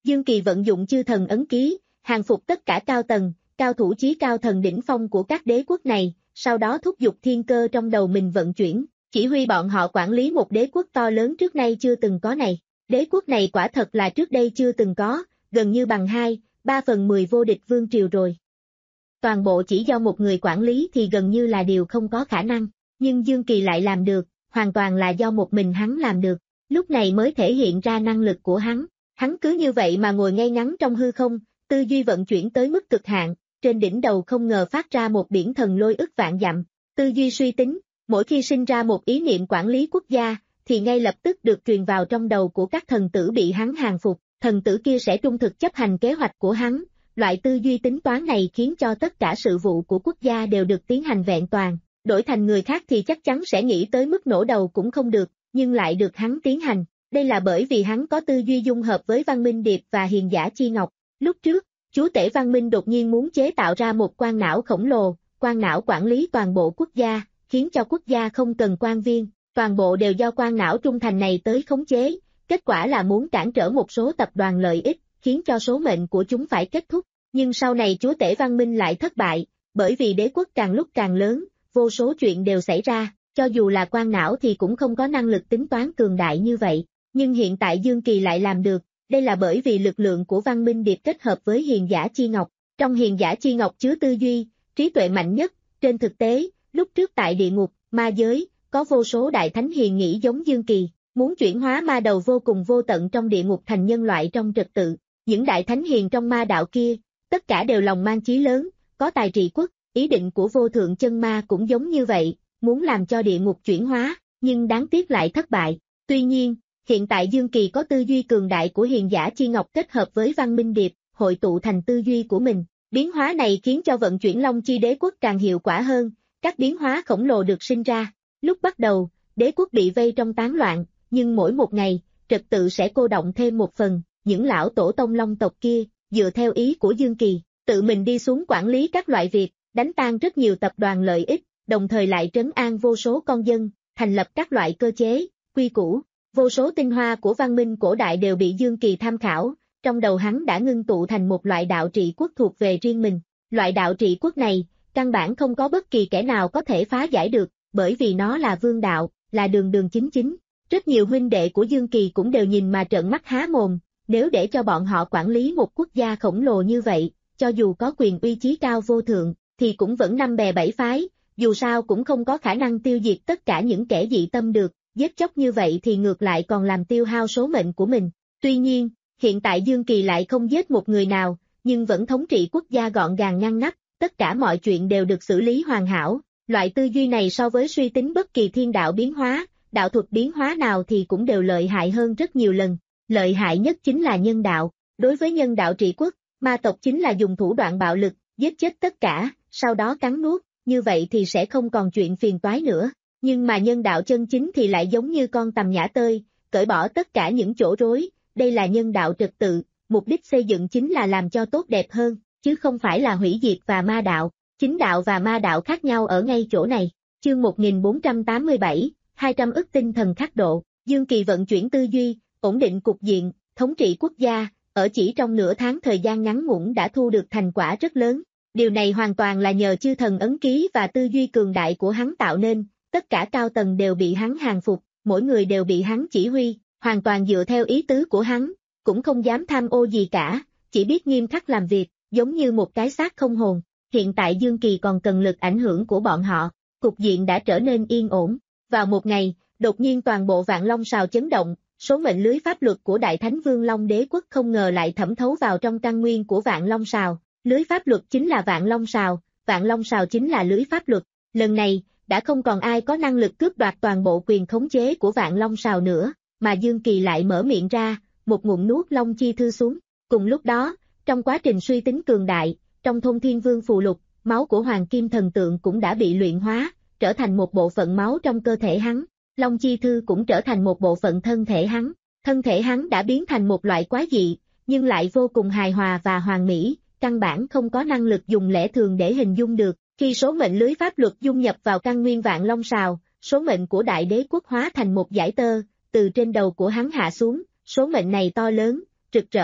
S2: Dương Kỳ vận dụng chư thần ấn ký, hàng phục tất cả cao tầng, cao thủ chí cao thần đỉnh phong của các đế quốc này, sau đó thúc giục thiên cơ trong đầu mình vận chuyển, chỉ huy bọn họ quản lý một đế quốc to lớn trước nay chưa từng có này. Đế quốc này quả thật là trước đây chưa từng có, gần như bằng hai, ba phần mười vô địch vương triều rồi. Toàn bộ chỉ do một người quản lý thì gần như là điều không có khả năng, nhưng Dương Kỳ lại làm được, hoàn toàn là do một mình hắn làm được, lúc này mới thể hiện ra năng lực của hắn. Hắn cứ như vậy mà ngồi ngay ngắn trong hư không, tư duy vận chuyển tới mức cực hạn, trên đỉnh đầu không ngờ phát ra một biển thần lôi ức vạn dặm, tư duy suy tính, mỗi khi sinh ra một ý niệm quản lý quốc gia, thì ngay lập tức được truyền vào trong đầu của các thần tử bị hắn hàng phục, thần tử kia sẽ trung thực chấp hành kế hoạch của hắn. Loại tư duy tính toán này khiến cho tất cả sự vụ của quốc gia đều được tiến hành vẹn toàn, đổi thành người khác thì chắc chắn sẽ nghĩ tới mức nổ đầu cũng không được, nhưng lại được hắn tiến hành. Đây là bởi vì hắn có tư duy dung hợp với Văn Minh Điệp và Hiền Giả Chi Ngọc. Lúc trước, chúa tể Văn Minh đột nhiên muốn chế tạo ra một quan não khổng lồ, quan não quản lý toàn bộ quốc gia, khiến cho quốc gia không cần quan viên, toàn bộ đều do quan não trung thành này tới khống chế, kết quả là muốn cản trở một số tập đoàn lợi ích, khiến cho số mệnh của chúng phải kết thúc. Nhưng sau này chúa tể Văn Minh lại thất bại, bởi vì đế quốc càng lúc càng lớn, vô số chuyện đều xảy ra, cho dù là quan não thì cũng không có năng lực tính toán cường đại như vậy. Nhưng hiện tại Dương Kỳ lại làm được, đây là bởi vì lực lượng của Văn Minh Điệp kết hợp với Hiền Giả Chi Ngọc. Trong Hiền Giả Chi Ngọc chứa tư duy, trí tuệ mạnh nhất. Trên thực tế, lúc trước tại địa ngục, ma giới, có vô số đại thánh hiền nghĩ giống Dương Kỳ, muốn chuyển hóa ma đầu vô cùng vô tận trong địa ngục thành nhân loại trong trật tự. Những đại thánh hiền trong ma đạo kia, tất cả đều lòng mang chí lớn, có tài trị quốc, ý định của vô thượng chân ma cũng giống như vậy, muốn làm cho địa ngục chuyển hóa, nhưng đáng tiếc lại thất bại. Tuy nhiên, hiện tại Dương Kỳ có tư duy cường đại của Hiền Giả Chi Ngọc kết hợp với Văn Minh Điệp, hội tụ thành tư duy của mình. Biến hóa này khiến cho vận chuyển Long Chi đế quốc càng hiệu quả hơn, các biến hóa khổng lồ được sinh ra. Lúc bắt đầu, đế quốc bị vây trong tán loạn, nhưng mỗi một ngày, trật tự sẽ cô động thêm một phần. Những lão tổ tông Long tộc kia, dựa theo ý của Dương Kỳ, tự mình đi xuống quản lý các loại việc, đánh tan rất nhiều tập đoàn lợi ích, đồng thời lại trấn an vô số con dân, thành lập các loại cơ chế, quy củ. Vô số tinh hoa của văn minh cổ đại đều bị Dương Kỳ tham khảo, trong đầu hắn đã ngưng tụ thành một loại đạo trị quốc thuộc về riêng mình. Loại đạo trị quốc này, căn bản không có bất kỳ kẻ nào có thể phá giải được, bởi vì nó là vương đạo, là đường đường chính chính. Rất nhiều huynh đệ của Dương Kỳ cũng đều nhìn mà trợn mắt há mồm, nếu để cho bọn họ quản lý một quốc gia khổng lồ như vậy, cho dù có quyền uy chí cao vô thượng, thì cũng vẫn năm bè bảy phái, dù sao cũng không có khả năng tiêu diệt tất cả những kẻ dị tâm được. Giết chóc như vậy thì ngược lại còn làm tiêu hao số mệnh của mình. Tuy nhiên, hiện tại Dương Kỳ lại không giết một người nào, nhưng vẫn thống trị quốc gia gọn gàng ngăn nắp, tất cả mọi chuyện đều được xử lý hoàn hảo. Loại tư duy này so với suy tính bất kỳ thiên đạo biến hóa, đạo thuật biến hóa nào thì cũng đều lợi hại hơn rất nhiều lần. Lợi hại nhất chính là nhân đạo. Đối với nhân đạo trị quốc, ma tộc chính là dùng thủ đoạn bạo lực, giết chết tất cả, sau đó cắn nuốt, như vậy thì sẽ không còn chuyện phiền toái nữa. Nhưng mà nhân đạo chân chính thì lại giống như con tằm nhả tơi, cởi bỏ tất cả những chỗ rối, đây là nhân đạo trật tự, mục đích xây dựng chính là làm cho tốt đẹp hơn, chứ không phải là hủy diệt và ma đạo. Chính đạo và ma đạo khác nhau ở ngay chỗ này. Chương một nghìn bốn trăm tám mươi bảy, hai trăm ức tinh thần khắc độ, Dương Kỳ vận chuyển tư duy, ổn định cục diện, thống trị quốc gia, ở chỉ trong nửa tháng thời gian ngắn ngủn đã thu được thành quả rất lớn. Điều này hoàn toàn là nhờ chư thần ấn ký và tư duy cường đại của hắn tạo nên. Tất cả cao tầng đều bị hắn hàng phục, mỗi người đều bị hắn chỉ huy, hoàn toàn dựa theo ý tứ của hắn, cũng không dám tham ô gì cả, chỉ biết nghiêm khắc làm việc, giống như một cái xác không hồn. Hiện tại Dương Kỳ còn cần lực ảnh hưởng của bọn họ, cục diện đã trở nên yên ổn. Vào một ngày, đột nhiên toàn bộ Vạn Long Sào chấn động, số mệnh lưới pháp luật của Đại Thánh Vương Long Đế Quốc không ngờ lại thẩm thấu vào trong căn nguyên của Vạn Long Sào. Lưới pháp luật chính là Vạn Long Sào, Vạn Long Sào chính là lưới pháp luật. Lần này, đã không còn ai có năng lực cướp đoạt toàn bộ quyền khống chế của Vạn Long Sào nữa, mà Dương Kỳ lại mở miệng ra, một ngụm nuốt Long Chi Thư xuống. Cùng lúc đó, trong quá trình suy tính cường đại, trong thôn Thiên Vương phù lục, máu của Hoàng Kim Thần Tượng cũng đã bị luyện hóa, trở thành một bộ phận máu trong cơ thể hắn. Long Chi Thư cũng trở thành một bộ phận thân thể hắn. Thân thể hắn đã biến thành một loại quái dị, nhưng lại vô cùng hài hòa và hoàn mỹ, căn bản không có năng lực dùng lẽ thường để hình dung được. Khi số mệnh lưới pháp luật dung nhập vào căn nguyên Vạn Long Sào, số mệnh của Đại Đế Quốc hóa thành một dải tơ, từ trên đầu của hắn hạ xuống, số mệnh này to lớn, rực rỡ,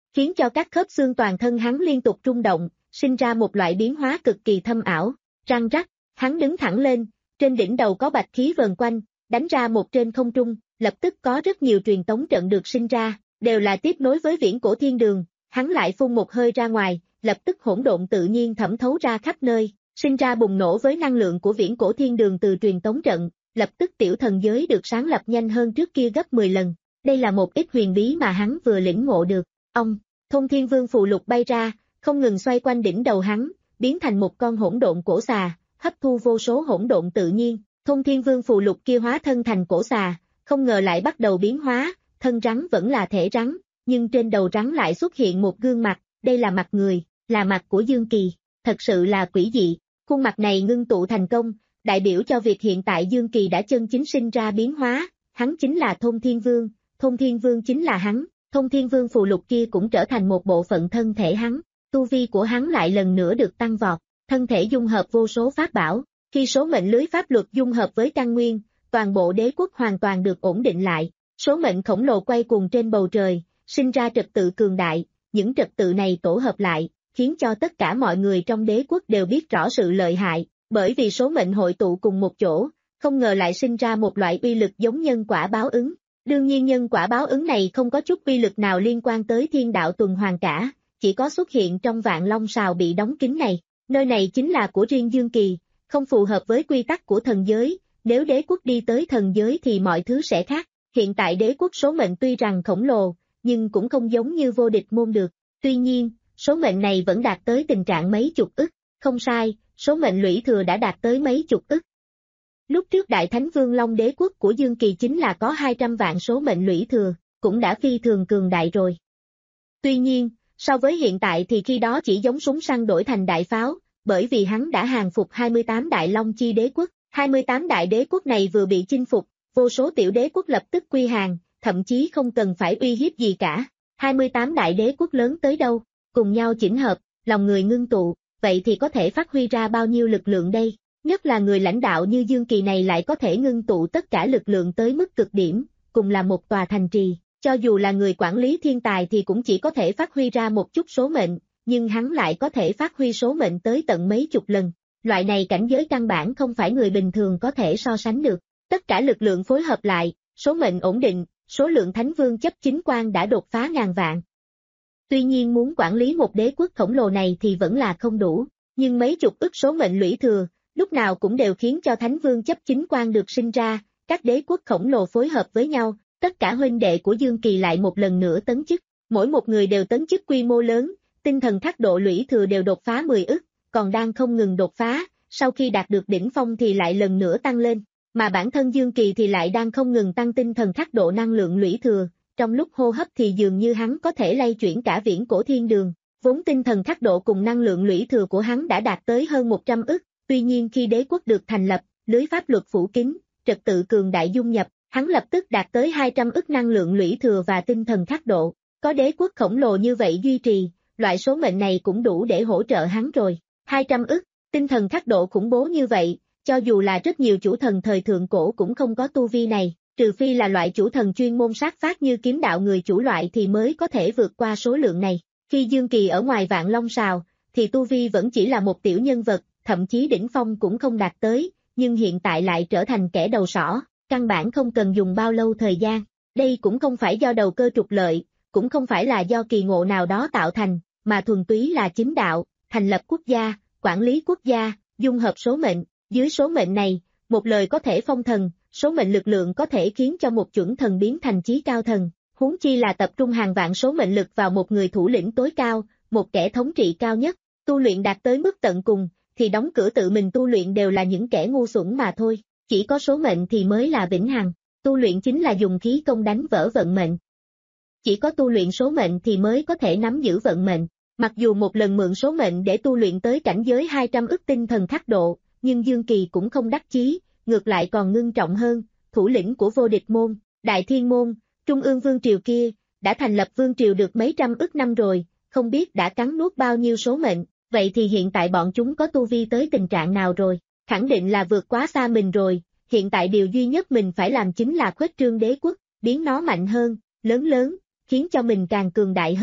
S2: khiến cho các khớp xương toàn thân hắn liên tục rung động, sinh ra một loại biến hóa cực kỳ thâm ảo. Răng rắc, hắn đứng thẳng lên, trên đỉnh đầu có bạch khí vờn quanh, đánh ra một trên không trung, lập tức có rất nhiều truyền tống trận được sinh ra, đều là tiếp nối với viễn cổ thiên đường. Hắn lại phun một hơi ra ngoài, lập tức hỗn độn tự nhiên thẩm thấu ra khắp nơi, sinh ra bùng nổ với năng lượng của viễn cổ thiên đường từ truyền tống trận, lập tức tiểu thần giới được sáng lập nhanh hơn trước kia gấp mười lần. Đây là một ít huyền bí mà hắn vừa lĩnh ngộ được. Ông, Thôn Thiên Vương phù lục bay ra, không ngừng xoay quanh đỉnh đầu hắn, biến thành một con hỗn độn cổ xà, hấp thu vô số hỗn độn tự nhiên. Thôn Thiên Vương phù lục kia hóa thân thành cổ xà, không ngờ lại bắt đầu biến hóa, thân rắn vẫn là thể rắn, nhưng trên đầu rắn lại xuất hiện một gương mặt, đây là mặt người, là mặt của Dương Kỳ, thật sự là quỷ dị. Khuôn mặt này ngưng tụ thành công, đại biểu cho việc hiện tại Dương Kỳ đã chân chính sinh ra biến hóa, hắn chính là Thôn Thiên Vương, Thôn Thiên Vương chính là hắn. Thôn Thiên Vương phù lục kia cũng trở thành một bộ phận thân thể hắn, tu vi của hắn lại lần nữa được tăng vọt, thân thể dung hợp vô số pháp bảo, khi số mệnh lưới pháp luật dung hợp với căn nguyên, toàn bộ đế quốc hoàn toàn được ổn định lại, số mệnh khổng lồ quay cuồng trên bầu trời, sinh ra trật tự cường đại, những trật tự này tổ hợp lại, khiến cho tất cả mọi người trong đế quốc đều biết rõ sự lợi hại, bởi vì số mệnh hội tụ cùng một chỗ, không ngờ lại sinh ra một loại uy lực giống nhân quả báo ứng. Đương nhiên nhân quả báo ứng này không có chút uy lực nào liên quan tới thiên đạo tuần hoàn cả, chỉ có xuất hiện trong vạn long sào bị đóng kín này. Nơi này chính là của riêng Dương Kỳ, không phù hợp với quy tắc của thần giới, nếu đế quốc đi tới thần giới thì mọi thứ sẽ khác. Hiện tại đế quốc số mệnh tuy rằng khổng lồ, nhưng cũng không giống như vô địch môn được. Tuy nhiên, số mệnh này vẫn đạt tới tình trạng mấy chục ức, không sai, số mệnh lũy thừa đã đạt tới mấy chục ức. Lúc trước Đại Thánh Vương Long đế quốc của Dương Kỳ chính là có hai trăm vạn số mệnh lũy thừa, cũng đã phi thường cường đại rồi. Tuy nhiên, so với hiện tại thì khi đó chỉ giống súng săn đổi thành đại pháo, bởi vì hắn đã hàng phục hai mươi tám đại Long chi đế quốc, hai mươi tám đại đế quốc này vừa bị chinh phục, vô số tiểu đế quốc lập tức quy hàng, thậm chí không cần phải uy hiếp gì cả. hai mươi tám đại đế quốc lớn tới đâu, cùng nhau chỉnh hợp, lòng người ngưng tụ, vậy thì có thể phát huy ra bao nhiêu lực lượng đây? Nhất là người lãnh đạo như Dương Kỳ này lại có thể ngưng tụ tất cả lực lượng tới mức cực điểm, cùng là một tòa thành trì, cho dù là người quản lý thiên tài thì cũng chỉ có thể phát huy ra một chút số mệnh, nhưng hắn lại có thể phát huy số mệnh tới tận mấy chục lần. Loại này cảnh giới căn bản không phải người bình thường có thể so sánh được. Tất cả lực lượng phối hợp lại, số mệnh ổn định, số lượng thánh vương chấp chính quan đã đột phá ngàn vạn. Tuy nhiên muốn quản lý một đế quốc khổng lồ này thì vẫn là không đủ, nhưng mấy chục ức số mệnh lũy thừa, lúc nào cũng đều khiến cho thánh vương chấp chính quan được sinh ra, các đế quốc khổng lồ phối hợp với nhau, tất cả huynh đệ của Dương Kỳ lại một lần nữa tấn chức, mỗi một người đều tấn chức quy mô lớn, tinh thần thác độ lũy thừa đều đột phá mười ức, còn đang không ngừng đột phá, sau khi đạt được đỉnh phong thì lại lần nữa tăng lên, mà bản thân Dương Kỳ thì lại đang không ngừng tăng tinh thần thác độ năng lượng lũy thừa, trong lúc hô hấp thì dường như hắn có thể lay chuyển cả viễn cổ thiên đường, vốn tinh thần thác độ cùng năng lượng lũy thừa của hắn đã đạt tới hơn một trăm ức. Tuy nhiên khi đế quốc được thành lập, lưới pháp luật phủ kín, trật tự cường đại dung nhập, hắn lập tức đạt tới hai trăm ức năng lượng lũy thừa và tinh thần thác độ. Có đế quốc khổng lồ như vậy duy trì, loại số mệnh này cũng đủ để hỗ trợ hắn rồi. hai trăm ức, tinh thần thác độ khủng bố như vậy, cho dù là rất nhiều chủ thần thời thượng cổ cũng không có tu vi này, trừ phi là loại chủ thần chuyên môn sát phát như kiếm đạo người chủ loại thì mới có thể vượt qua số lượng này. Khi Dương Kỳ ở ngoài vạn long sào, thì tu vi vẫn chỉ là một tiểu nhân vật, thậm chí đỉnh phong cũng không đạt tới, nhưng hiện tại lại trở thành kẻ đầu sỏ, căn bản không cần dùng bao lâu thời gian. Đây cũng không phải do đầu cơ trục lợi, cũng không phải là do kỳ ngộ nào đó tạo thành, mà thuần túy là chính đạo, thành lập quốc gia, quản lý quốc gia, dung hợp số mệnh. Dưới số mệnh này, một lời có thể phong thần, số mệnh lực lượng có thể khiến cho một chuẩn thần biến thành chí cao thần, huống chi là tập trung hàng vạn số mệnh lực vào một người thủ lĩnh tối cao, một kẻ thống trị cao nhất, tu luyện đạt tới mức tận cùng, thì đóng cửa tự mình tu luyện đều là những kẻ ngu xuẩn mà thôi, chỉ có số mệnh thì mới là vĩnh hằng, tu luyện chính là dùng khí công đánh vỡ vận mệnh. Chỉ có tu luyện số mệnh thì mới có thể nắm giữ vận mệnh, mặc dù một lần mượn số mệnh để tu luyện tới cảnh giới hai trăm ức tinh thần thác độ, nhưng Dương Kỳ cũng không đắc chí, ngược lại còn ngưng trọng hơn, thủ lĩnh của vô địch môn, đại thiên môn, trung ương vương triều kia, đã thành lập vương triều được mấy trăm ức năm rồi, không biết đã cắn nuốt bao nhiêu số mệnh, vậy thì hiện tại bọn chúng có tu vi tới tình trạng nào rồi, khẳng định là vượt quá xa mình rồi, hiện tại điều duy nhất mình phải làm chính là khuếch trương đế quốc, biến nó mạnh hơn, lớn lớn, khiến cho mình càng cường đại hơn.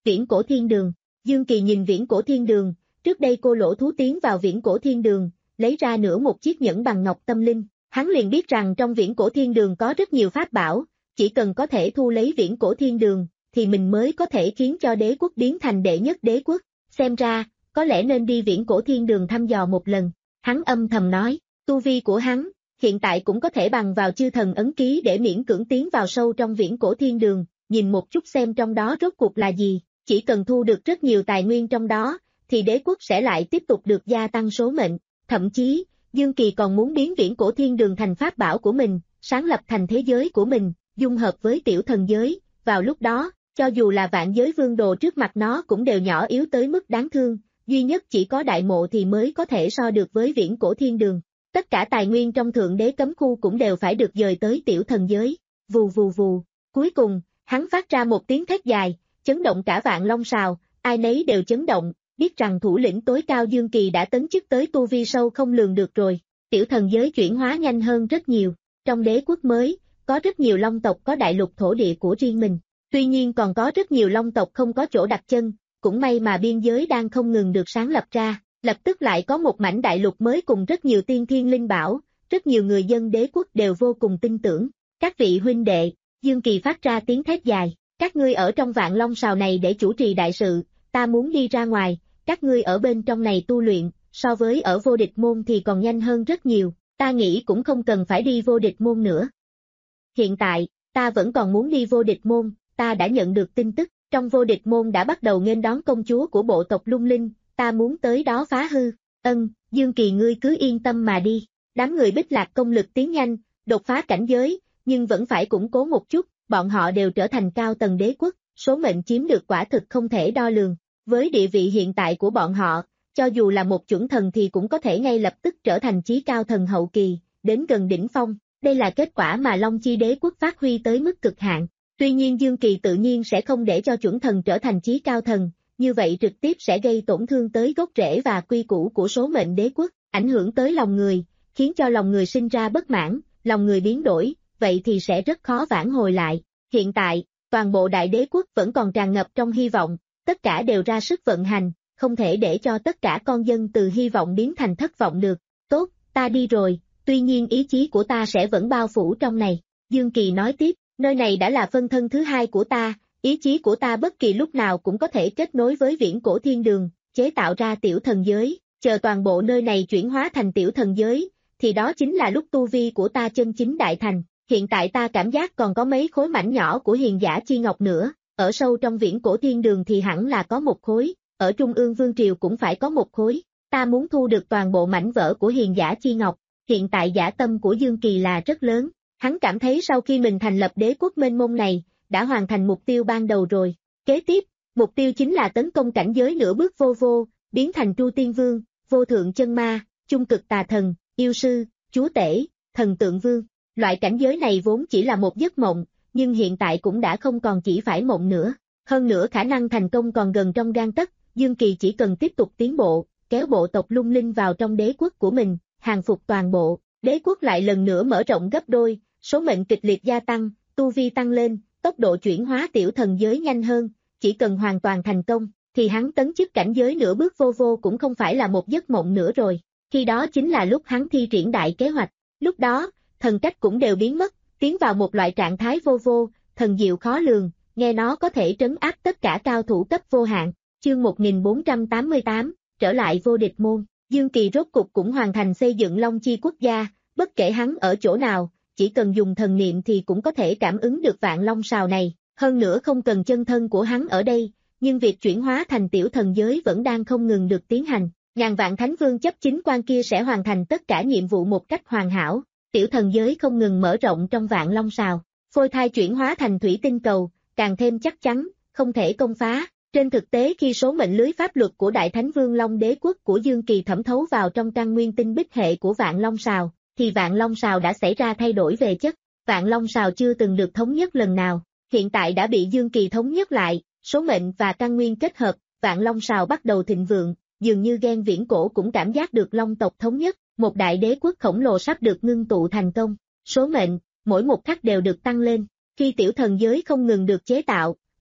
S2: Viễn cổ thiên đường. Dương Kỳ nhìn viễn cổ thiên đường, trước đây cô lỗ thú tiến vào viễn cổ thiên đường, lấy ra nửa một chiếc nhẫn bằng ngọc tâm linh, hắn liền biết rằng trong viễn cổ thiên đường có rất nhiều pháp bảo, chỉ cần có thể thu lấy viễn cổ thiên đường, thì mình mới có thể khiến cho đế quốc biến thành đệ nhất đế quốc, xem ra, có lẽ nên đi viễn cổ thiên đường thăm dò một lần, hắn âm thầm nói, tu vi của hắn, hiện tại cũng có thể bằng vào chư thần ấn ký để miễn cưỡng tiến vào sâu trong viễn cổ thiên đường, nhìn một chút xem trong đó rốt cuộc là gì, chỉ cần thu được rất nhiều tài nguyên trong đó, thì đế quốc sẽ lại tiếp tục được gia tăng số mệnh, thậm chí, Dương Kỳ còn muốn biến viễn cổ thiên đường thành pháp bảo của mình, sáng lập thành thế giới của mình, dung hợp với tiểu thần giới, vào lúc đó, cho dù là vạn giới vương đồ trước mặt nó cũng đều nhỏ yếu tới mức đáng thương, duy nhất chỉ có đại mộ thì mới có thể so được với viễn cổ thiên đường. Tất cả tài nguyên trong thượng đế cấm khu cũng đều phải được dời tới tiểu thần giới, vù vù vù, cuối cùng, hắn phát ra một tiếng thét dài, chấn động cả vạn long sào, ai nấy đều chấn động, biết rằng thủ lĩnh tối cao Dương Kỳ đã tấn chức tới tu vi sâu không lường được rồi, tiểu thần giới chuyển hóa nhanh hơn rất nhiều, trong đế quốc mới, có rất nhiều long tộc có đại lục thổ địa của riêng mình, tuy nhiên còn có rất nhiều long tộc không có chỗ đặt chân, cũng may mà biên giới đang không ngừng được sáng lập ra, lập tức lại có một mảnh đại lục mới cùng rất nhiều tiên thiên linh bảo, rất nhiều người dân đế quốc đều vô cùng tin tưởng, các vị huynh đệ, Dương Kỳ phát ra tiếng thét dài, các ngươi ở trong vạn long sào này để chủ trì đại sự, ta muốn đi ra ngoài, các ngươi ở bên trong này tu luyện, so với ở vô địch môn thì còn nhanh hơn rất nhiều, ta nghĩ cũng không cần phải đi vô địch môn nữa. Hiện tại, ta vẫn còn muốn đi vô địch môn, ta đã nhận được tin tức, trong vô địch môn đã bắt đầu nghênh đón công chúa của bộ tộc Lung Linh, ta muốn tới đó phá hư, ân, Dương Kỳ ngươi cứ yên tâm mà đi, đám người Bích Lạc công lực tiến nhanh, đột phá cảnh giới, nhưng vẫn phải củng cố một chút, bọn họ đều trở thành cao tầng đế quốc, số mệnh chiếm được quả thực không thể đo lường, với địa vị hiện tại của bọn họ, cho dù là một chuẩn thần thì cũng có thể ngay lập tức trở thành chí cao thần hậu kỳ, đến gần đỉnh phong, đây là kết quả mà Long Chi đế quốc phát huy tới mức cực hạn. Tuy nhiên Dương Kỳ tự nhiên sẽ không để cho chuẩn thần trở thành chí cao thần, như vậy trực tiếp sẽ gây tổn thương tới gốc rễ và quy củ của số mệnh đế quốc, ảnh hưởng tới lòng người, khiến cho lòng người sinh ra bất mãn, lòng người biến đổi, vậy thì sẽ rất khó vãn hồi lại. Hiện tại, toàn bộ đại đế quốc vẫn còn tràn ngập trong hy vọng, tất cả đều ra sức vận hành, không thể để cho tất cả con dân từ hy vọng biến thành thất vọng được. Tốt, ta đi rồi, tuy nhiên ý chí của ta sẽ vẫn bao phủ trong này. Dương Kỳ nói tiếp, nơi này đã là phân thân thứ hai của ta, ý chí của ta bất kỳ lúc nào cũng có thể kết nối với viễn cổ thiên đường, chế tạo ra tiểu thần giới, chờ toàn bộ nơi này chuyển hóa thành tiểu thần giới, thì đó chính là lúc tu vi của ta chân chính đại thành. Hiện tại ta cảm giác còn có mấy khối mảnh nhỏ của hiền giả chi ngọc nữa, ở sâu trong viễn cổ thiên đường thì hẳn là có một khối, ở trung ương vương triều cũng phải có một khối, ta muốn thu được toàn bộ mảnh vỡ của hiền giả chi ngọc. Hiện tại giả tâm của Dương Kỳ là rất lớn, hắn cảm thấy sau khi mình thành lập đế quốc mênh mông này, đã hoàn thành mục tiêu ban đầu rồi. Kế tiếp, mục tiêu chính là tấn công cảnh giới nửa bước vô vô, biến thành Tru Tiên Vương, vô thượng chân ma, trung cực tà thần, yêu sư, chúa tể, thần tượng vương. Loại cảnh giới này vốn chỉ là một giấc mộng, nhưng hiện tại cũng đã không còn chỉ phải mộng nữa. Hơn nữa khả năng thành công còn gần trong gang tấc, Dương Kỳ chỉ cần tiếp tục tiến bộ, kéo bộ tộc Lung Linh vào trong đế quốc của mình, hàng phục toàn bộ, đế quốc lại lần nữa mở rộng gấp đôi, số mệnh kịch liệt gia tăng, tu vi tăng lên, tốc độ chuyển hóa tiểu thần giới nhanh hơn, chỉ cần hoàn toàn thành công, thì hắn tấn chức cảnh giới nửa bước vô vô cũng không phải là một giấc mộng nữa rồi. Khi đó chính là lúc hắn thi triển đại kế hoạch, lúc đó, thần cách cũng đều biến mất, tiến vào một loại trạng thái vô vô, thần diệu khó lường, nghe nó có thể trấn áp tất cả cao thủ cấp vô hạn. Chương một nghìn bốn trăm tám mươi tám, trở lại vô địch môn, Dương Kỳ rốt cục cũng hoàn thành xây dựng Long Chi quốc gia, bất kể hắn ở chỗ nào, chỉ cần dùng thần niệm thì cũng có thể cảm ứng được vạn long sào này, hơn nữa không cần chân thân của hắn ở đây, nhưng việc chuyển hóa thành tiểu thần giới vẫn đang không ngừng được tiến hành. Ngàn vạn thánh vương chấp chính quan kia sẽ hoàn thành tất cả nhiệm vụ một cách hoàn hảo, tiểu thần giới không ngừng mở rộng trong vạn long sào, phôi thai chuyển hóa thành thủy tinh cầu, càng thêm chắc chắn, không thể công phá. Trên thực tế khi số mệnh lưới pháp luật của Đại Thánh Vương Long Đế quốc của Dương Kỳ thẩm thấu vào trong căn nguyên tinh bích hệ của Vạn Long Sào, thì Vạn Long Sào đã xảy ra thay đổi về chất. Vạn Long Sào chưa từng được thống nhất lần nào, hiện tại đã bị Dương Kỳ thống nhất lại, số mệnh và căn nguyên kết hợp, Vạn Long Sào bắt đầu thịnh vượng, dường như Gen viễn cổ cũng cảm giác được Long tộc thống nhất, một đại đế quốc khổng lồ sắp được ngưng tụ thành công. Số mệnh, mỗi một khắc đều được tăng lên, khi tiểu thần giới không ngừng được chế tạo,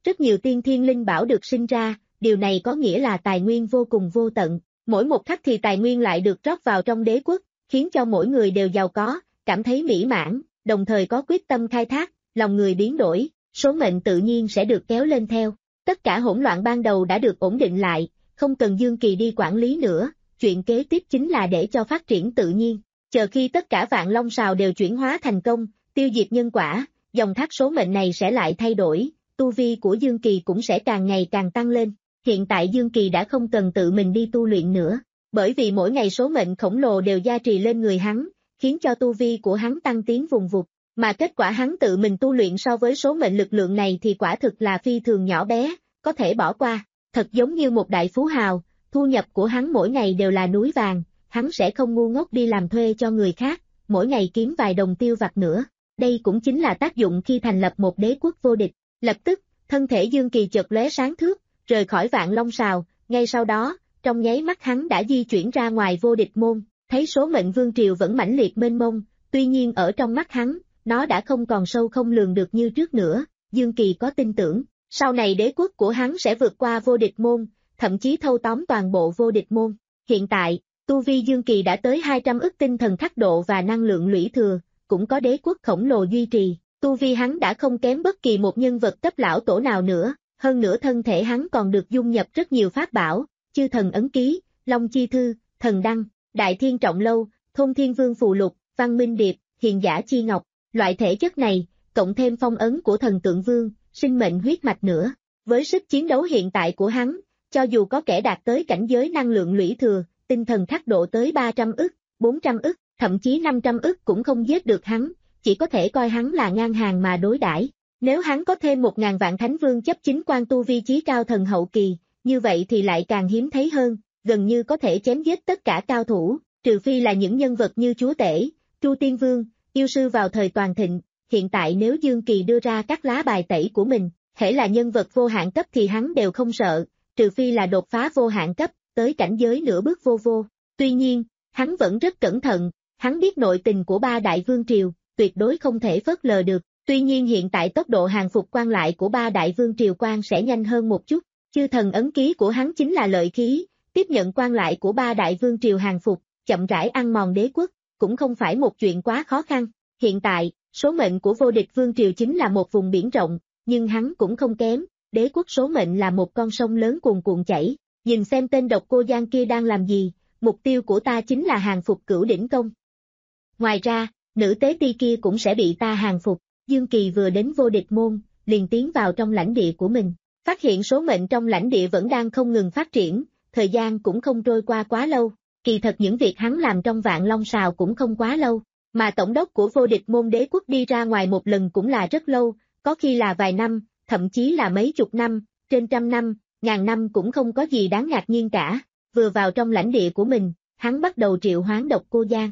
S2: rất nhiều tiên thiên linh bảo được sinh ra, điều này có nghĩa là tài nguyên vô cùng vô tận, mỗi một khắc thì tài nguyên lại được rót vào trong đế quốc, khiến cho mỗi người đều giàu có, cảm thấy mỹ mãn, đồng thời có quyết tâm khai thác, lòng người biến đổi, số mệnh tự nhiên sẽ được kéo lên theo. Tất cả hỗn loạn ban đầu đã được ổn định lại, không cần Dương Kỳ đi quản lý nữa, chuyện kế tiếp chính là để cho phát triển tự nhiên. Chờ khi tất cả vạn long sào đều chuyển hóa thành công, tiêu diệt nhân quả, dòng thác số mệnh này sẽ lại thay đổi, tu vi của Dương Kỳ cũng sẽ càng ngày càng tăng lên. Hiện tại Dương Kỳ đã không cần tự mình đi tu luyện nữa, bởi vì mỗi ngày số mệnh khổng lồ đều gia trì lên người hắn, khiến cho tu vi của hắn tăng tiến vùng vụt, mà kết quả hắn tự mình tu luyện so với số mệnh lực lượng này thì quả thực là phi thường nhỏ bé, có thể bỏ qua, thật giống như một đại phú hào, thu nhập của hắn mỗi ngày đều là núi vàng, hắn sẽ không ngu ngốc đi làm thuê cho người khác, mỗi ngày kiếm vài đồng tiêu vặt nữa. Đây cũng chính là tác dụng khi thành lập một đế quốc vô địch. Lập tức, thân thể Dương Kỳ chợt lóe sáng thước, rời khỏi vạn long sào, ngay sau đó, trong nháy mắt hắn đã di chuyển ra ngoài vô địch môn, thấy số mệnh vương triều vẫn mãnh liệt mênh mông, tuy nhiên ở trong mắt hắn, nó đã không còn sâu không lường được như trước nữa. Dương Kỳ có tin tưởng, sau này đế quốc của hắn sẽ vượt qua vô địch môn, thậm chí thâu tóm toàn bộ vô địch môn. Hiện tại, tu vi Dương Kỳ đã tới hai trăm ức tinh thần khắc độ và năng lượng lũy thừa, cũng có đế quốc khổng lồ duy trì, tu vi hắn đã không kém bất kỳ một nhân vật cấp lão tổ nào nữa, hơn nữa thân thể hắn còn được dung nhập rất nhiều pháp bảo, chư thần ấn ký, long chi thư, thần đăng, đại thiên trọng lâu, thôn thiên vương phù lục, văn minh điệp, hiền giả chi ngọc, loại thể chất này, cộng thêm phong ấn của thần tượng vương, sinh mệnh huyết mạch nữa, với sức chiến đấu hiện tại của hắn, cho dù có kẻ đạt tới cảnh giới năng lượng lũy thừa, tinh thần khắc độ tới ba trăm ức, bốn trăm ức, thậm chí năm trăm ức cũng không giết được hắn, chỉ có thể coi hắn là ngang hàng mà đối đãi. Nếu hắn có thêm một ngàn vạn thánh vương chấp chính quan tu vi chí cao thần hậu kỳ, như vậy thì lại càng hiếm thấy hơn, gần như có thể chém giết tất cả cao thủ, trừ phi là những nhân vật như chúa tể, Tru Tiên Vương, yêu sư vào thời toàn thịnh. Hiện tại nếu Dương Kỳ đưa ra các lá bài tẩy của mình, hễ là nhân vật vô hạn cấp thì hắn đều không sợ, trừ phi là đột phá vô hạn cấp, tới cảnh giới nửa bước vô vô. Tuy nhiên, hắn vẫn rất cẩn thận, hắn biết nội tình của ba đại vương triều, tuyệt đối không thể phớt lờ được. Tuy nhiên hiện tại tốc độ hàng phục quan lại của ba đại vương triều quan sẽ nhanh hơn một chút, chư thần ấn ký của hắn chính là lợi khí, tiếp nhận quan lại của ba đại vương triều hàng phục, chậm rãi ăn mòn đế quốc, cũng không phải một chuyện quá khó khăn. Hiện tại, số mệnh của vô địch vương triều chính là một vùng biển rộng, nhưng hắn cũng không kém, đế quốc số mệnh là một con sông lớn cuồn cuộn chảy, nhìn xem tên độc cô Giang kia đang làm gì, mục tiêu của ta chính là hàng phục cửu đỉnh công. Ngoài ra, nữ tế ti kia cũng sẽ bị ta hàng phục. Dương Kỳ vừa đến vô địch môn, liền tiến vào trong lãnh địa của mình, phát hiện số mệnh trong lãnh địa vẫn đang không ngừng phát triển, thời gian cũng không trôi qua quá lâu, kỳ thật những việc hắn làm trong vạn long sào cũng không quá lâu, mà tổng đốc của vô địch môn đế quốc đi ra ngoài một lần cũng là rất lâu, có khi là vài năm, thậm chí là mấy chục năm, trên trăm năm, ngàn năm cũng không có gì đáng ngạc nhiên cả. Vừa vào trong lãnh địa của mình, hắn bắt đầu triệu hoán độc cô Giang.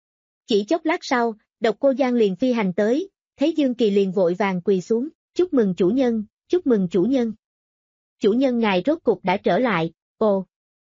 S2: Chỉ chốc lát sau, độc cô Giang liền phi hành tới, thấy Dương Kỳ liền vội vàng quỳ xuống, chúc mừng chủ nhân, chúc mừng chủ nhân. Chủ nhân ngài rốt cục đã trở lại. Ồ,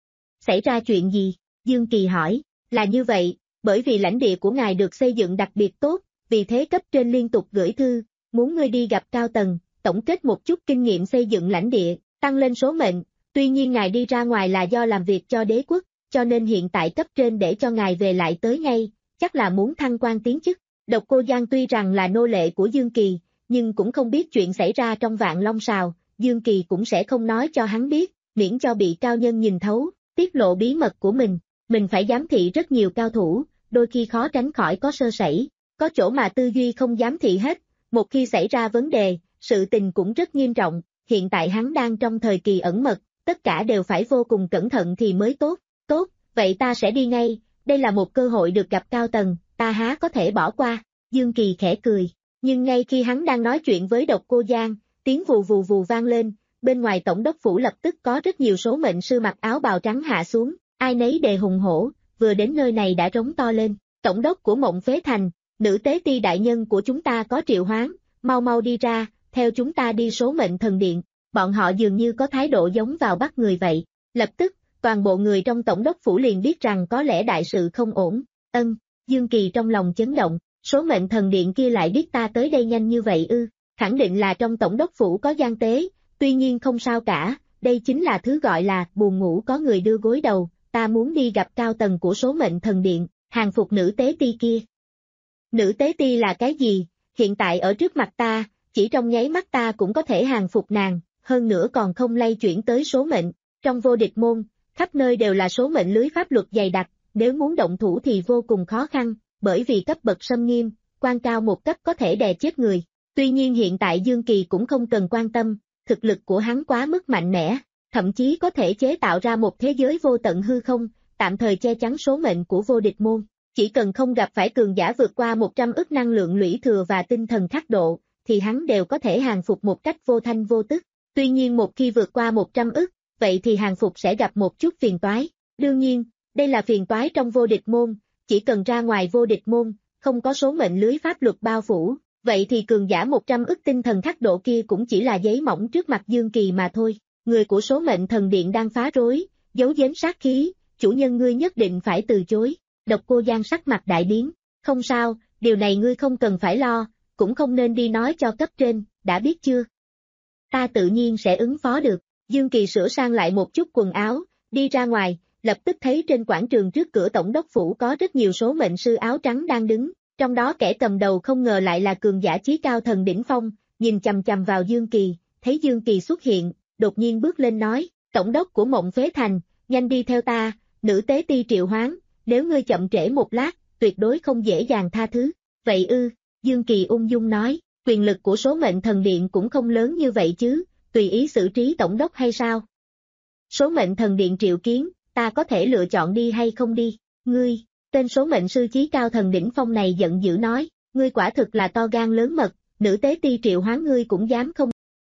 S2: xảy ra chuyện gì? Dương Kỳ hỏi. Là như vậy, bởi vì lãnh địa của ngài được xây dựng đặc biệt tốt, vì thế cấp trên liên tục gửi thư, muốn ngươi đi gặp cao tầng, tổng kết một chút kinh nghiệm xây dựng lãnh địa, tăng lên số mệnh. Tuy nhiên ngài đi ra ngoài là do làm việc cho đế quốc, cho nên hiện tại cấp trên để cho ngài về lại tới ngay, chắc là muốn thăng quan tiến chức. Độc cô Giang tuy rằng là nô lệ của Dương Kỳ, nhưng cũng không biết chuyện xảy ra trong vạn long sào, Dương Kỳ cũng sẽ không nói cho hắn biết, miễn cho bị cao nhân nhìn thấu, tiết lộ bí mật của mình. Mình phải giám thị rất nhiều cao thủ, đôi khi khó tránh khỏi có sơ sẩy, có chỗ mà tư duy không giám thị hết, một khi xảy ra vấn đề, sự tình cũng rất nghiêm trọng. Hiện tại hắn đang trong thời kỳ ẩn mật, tất cả đều phải vô cùng cẩn thận thì mới tốt. Tốt, vậy ta sẽ đi ngay, đây là một cơ hội được gặp cao tầng, ta há có thể bỏ qua. Dương Kỳ khẽ cười, nhưng ngay khi hắn đang nói chuyện với độc cô Giang, tiếng vù vù vù vang lên, bên ngoài tổng đốc phủ lập tức có rất nhiều số mệnh sư mặc áo bào trắng hạ xuống, ai nấy đề hùng hổ, vừa đến nơi này đã rống to lên, tổng đốc của Mộng Phế Thành, nữ tế ti đại nhân của chúng ta có triệu hoán, mau mau đi ra, theo chúng ta đi số mệnh thần điện. Bọn họ dường như có thái độ giống vào bắt người vậy, lập tức, toàn bộ người trong tổng đốc phủ liền biết rằng có lẽ đại sự không ổn. Ân, Dương Kỳ trong lòng chấn động, số mệnh thần điện kia lại biết ta tới đây nhanh như vậy ư, khẳng định là trong tổng đốc phủ có gian tế, Tuy nhiên không sao cả, đây chính là thứ gọi là buồn ngủ có người đưa gối đầu, ta muốn đi gặp cao tầng của số mệnh thần điện, hàng phục nữ tế ti kia. Nữ tế ti là cái gì? Hiện tại ở trước mặt ta, chỉ trong nháy mắt ta cũng có thể hàng phục nàng, hơn nữa còn không lay chuyển tới số mệnh. Trong vô địch môn, khắp nơi đều là số mệnh lưới pháp luật dày đặc, nếu muốn động thủ thì vô cùng khó khăn, bởi vì cấp bậc xâm nghiêm, quan cao một cấp có thể đè chết người. Tuy nhiên hiện tại Dương Kỳ cũng không cần quan tâm, thực lực của hắn quá mức mạnh mẽ, thậm chí có thể chế tạo ra một thế giới vô tận hư không, tạm thời che chắn số mệnh của vô địch môn. Chỉ cần không gặp phải cường giả vượt qua một trăm ức năng lượng lũy thừa và tinh thần khắc độ, thì hắn đều có thể hàng phục một cách vô thanh vô tức. Tuy nhiên một khi vượt qua một trăm ức, vậy thì hàng phục sẽ gặp một chút phiền toái. Đương nhiên, đây là phiền toái trong vô địch môn, chỉ cần ra ngoài vô địch môn, không có số mệnh lưới pháp luật bao phủ, vậy thì cường giả một trăm ức tinh thần khắc độ kia cũng chỉ là giấy mỏng trước mặt Dương Kỳ mà thôi. Người của số mệnh thần điện đang phá rối, giấu giếm sát khí, chủ nhân ngươi nhất định phải từ chối. Độc Cô Giang sắc mặt đại biến, không sao, điều này ngươi không cần phải lo, cũng không nên đi nói cho cấp trên, đã biết chưa? Ta tự nhiên sẽ ứng phó được. Dương Kỳ sửa sang lại một chút quần áo, đi ra ngoài, lập tức thấy trên quảng trường trước cửa tổng đốc phủ có rất nhiều số mệnh sư áo trắng đang đứng, trong đó kẻ cầm đầu không ngờ lại là cường giả chí cao thần đỉnh phong, nhìn chằm chằm vào Dương Kỳ, thấy Dương Kỳ xuất hiện, đột nhiên bước lên nói, tổng đốc của Mộng Phế Thành, nhanh đi theo ta, nữ tế ti triệu hoán, nếu ngươi chậm trễ một lát, tuyệt đối không dễ dàng tha thứ. Vậy ư, Dương Kỳ ung dung nói, quyền lực của số mệnh thần điện cũng không lớn như vậy chứ, tùy ý xử trí tổng đốc hay sao? Số mệnh thần điện triệu kiến, ta có thể lựa chọn đi hay không đi, ngươi, tên số mệnh sư chí cao thần đỉnh phong này giận dữ nói, ngươi quả thực là to gan lớn mật, nữ tế ti triệu hoán ngươi cũng dám không.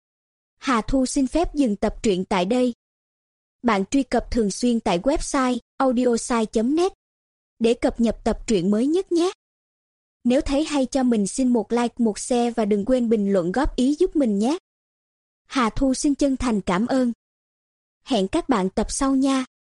S3: Hà Thu xin phép dừng tập truyện tại đây. Bạn truy cập thường xuyên tại website audiosai chấm net để cập nhật tập truyện mới nhất nhé. Nếu thấy hay cho mình xin một like, một share và đừng quên bình luận góp ý giúp mình nhé. Hà Thu xin chân thành cảm ơn. Hẹn các bạn tập sau nha.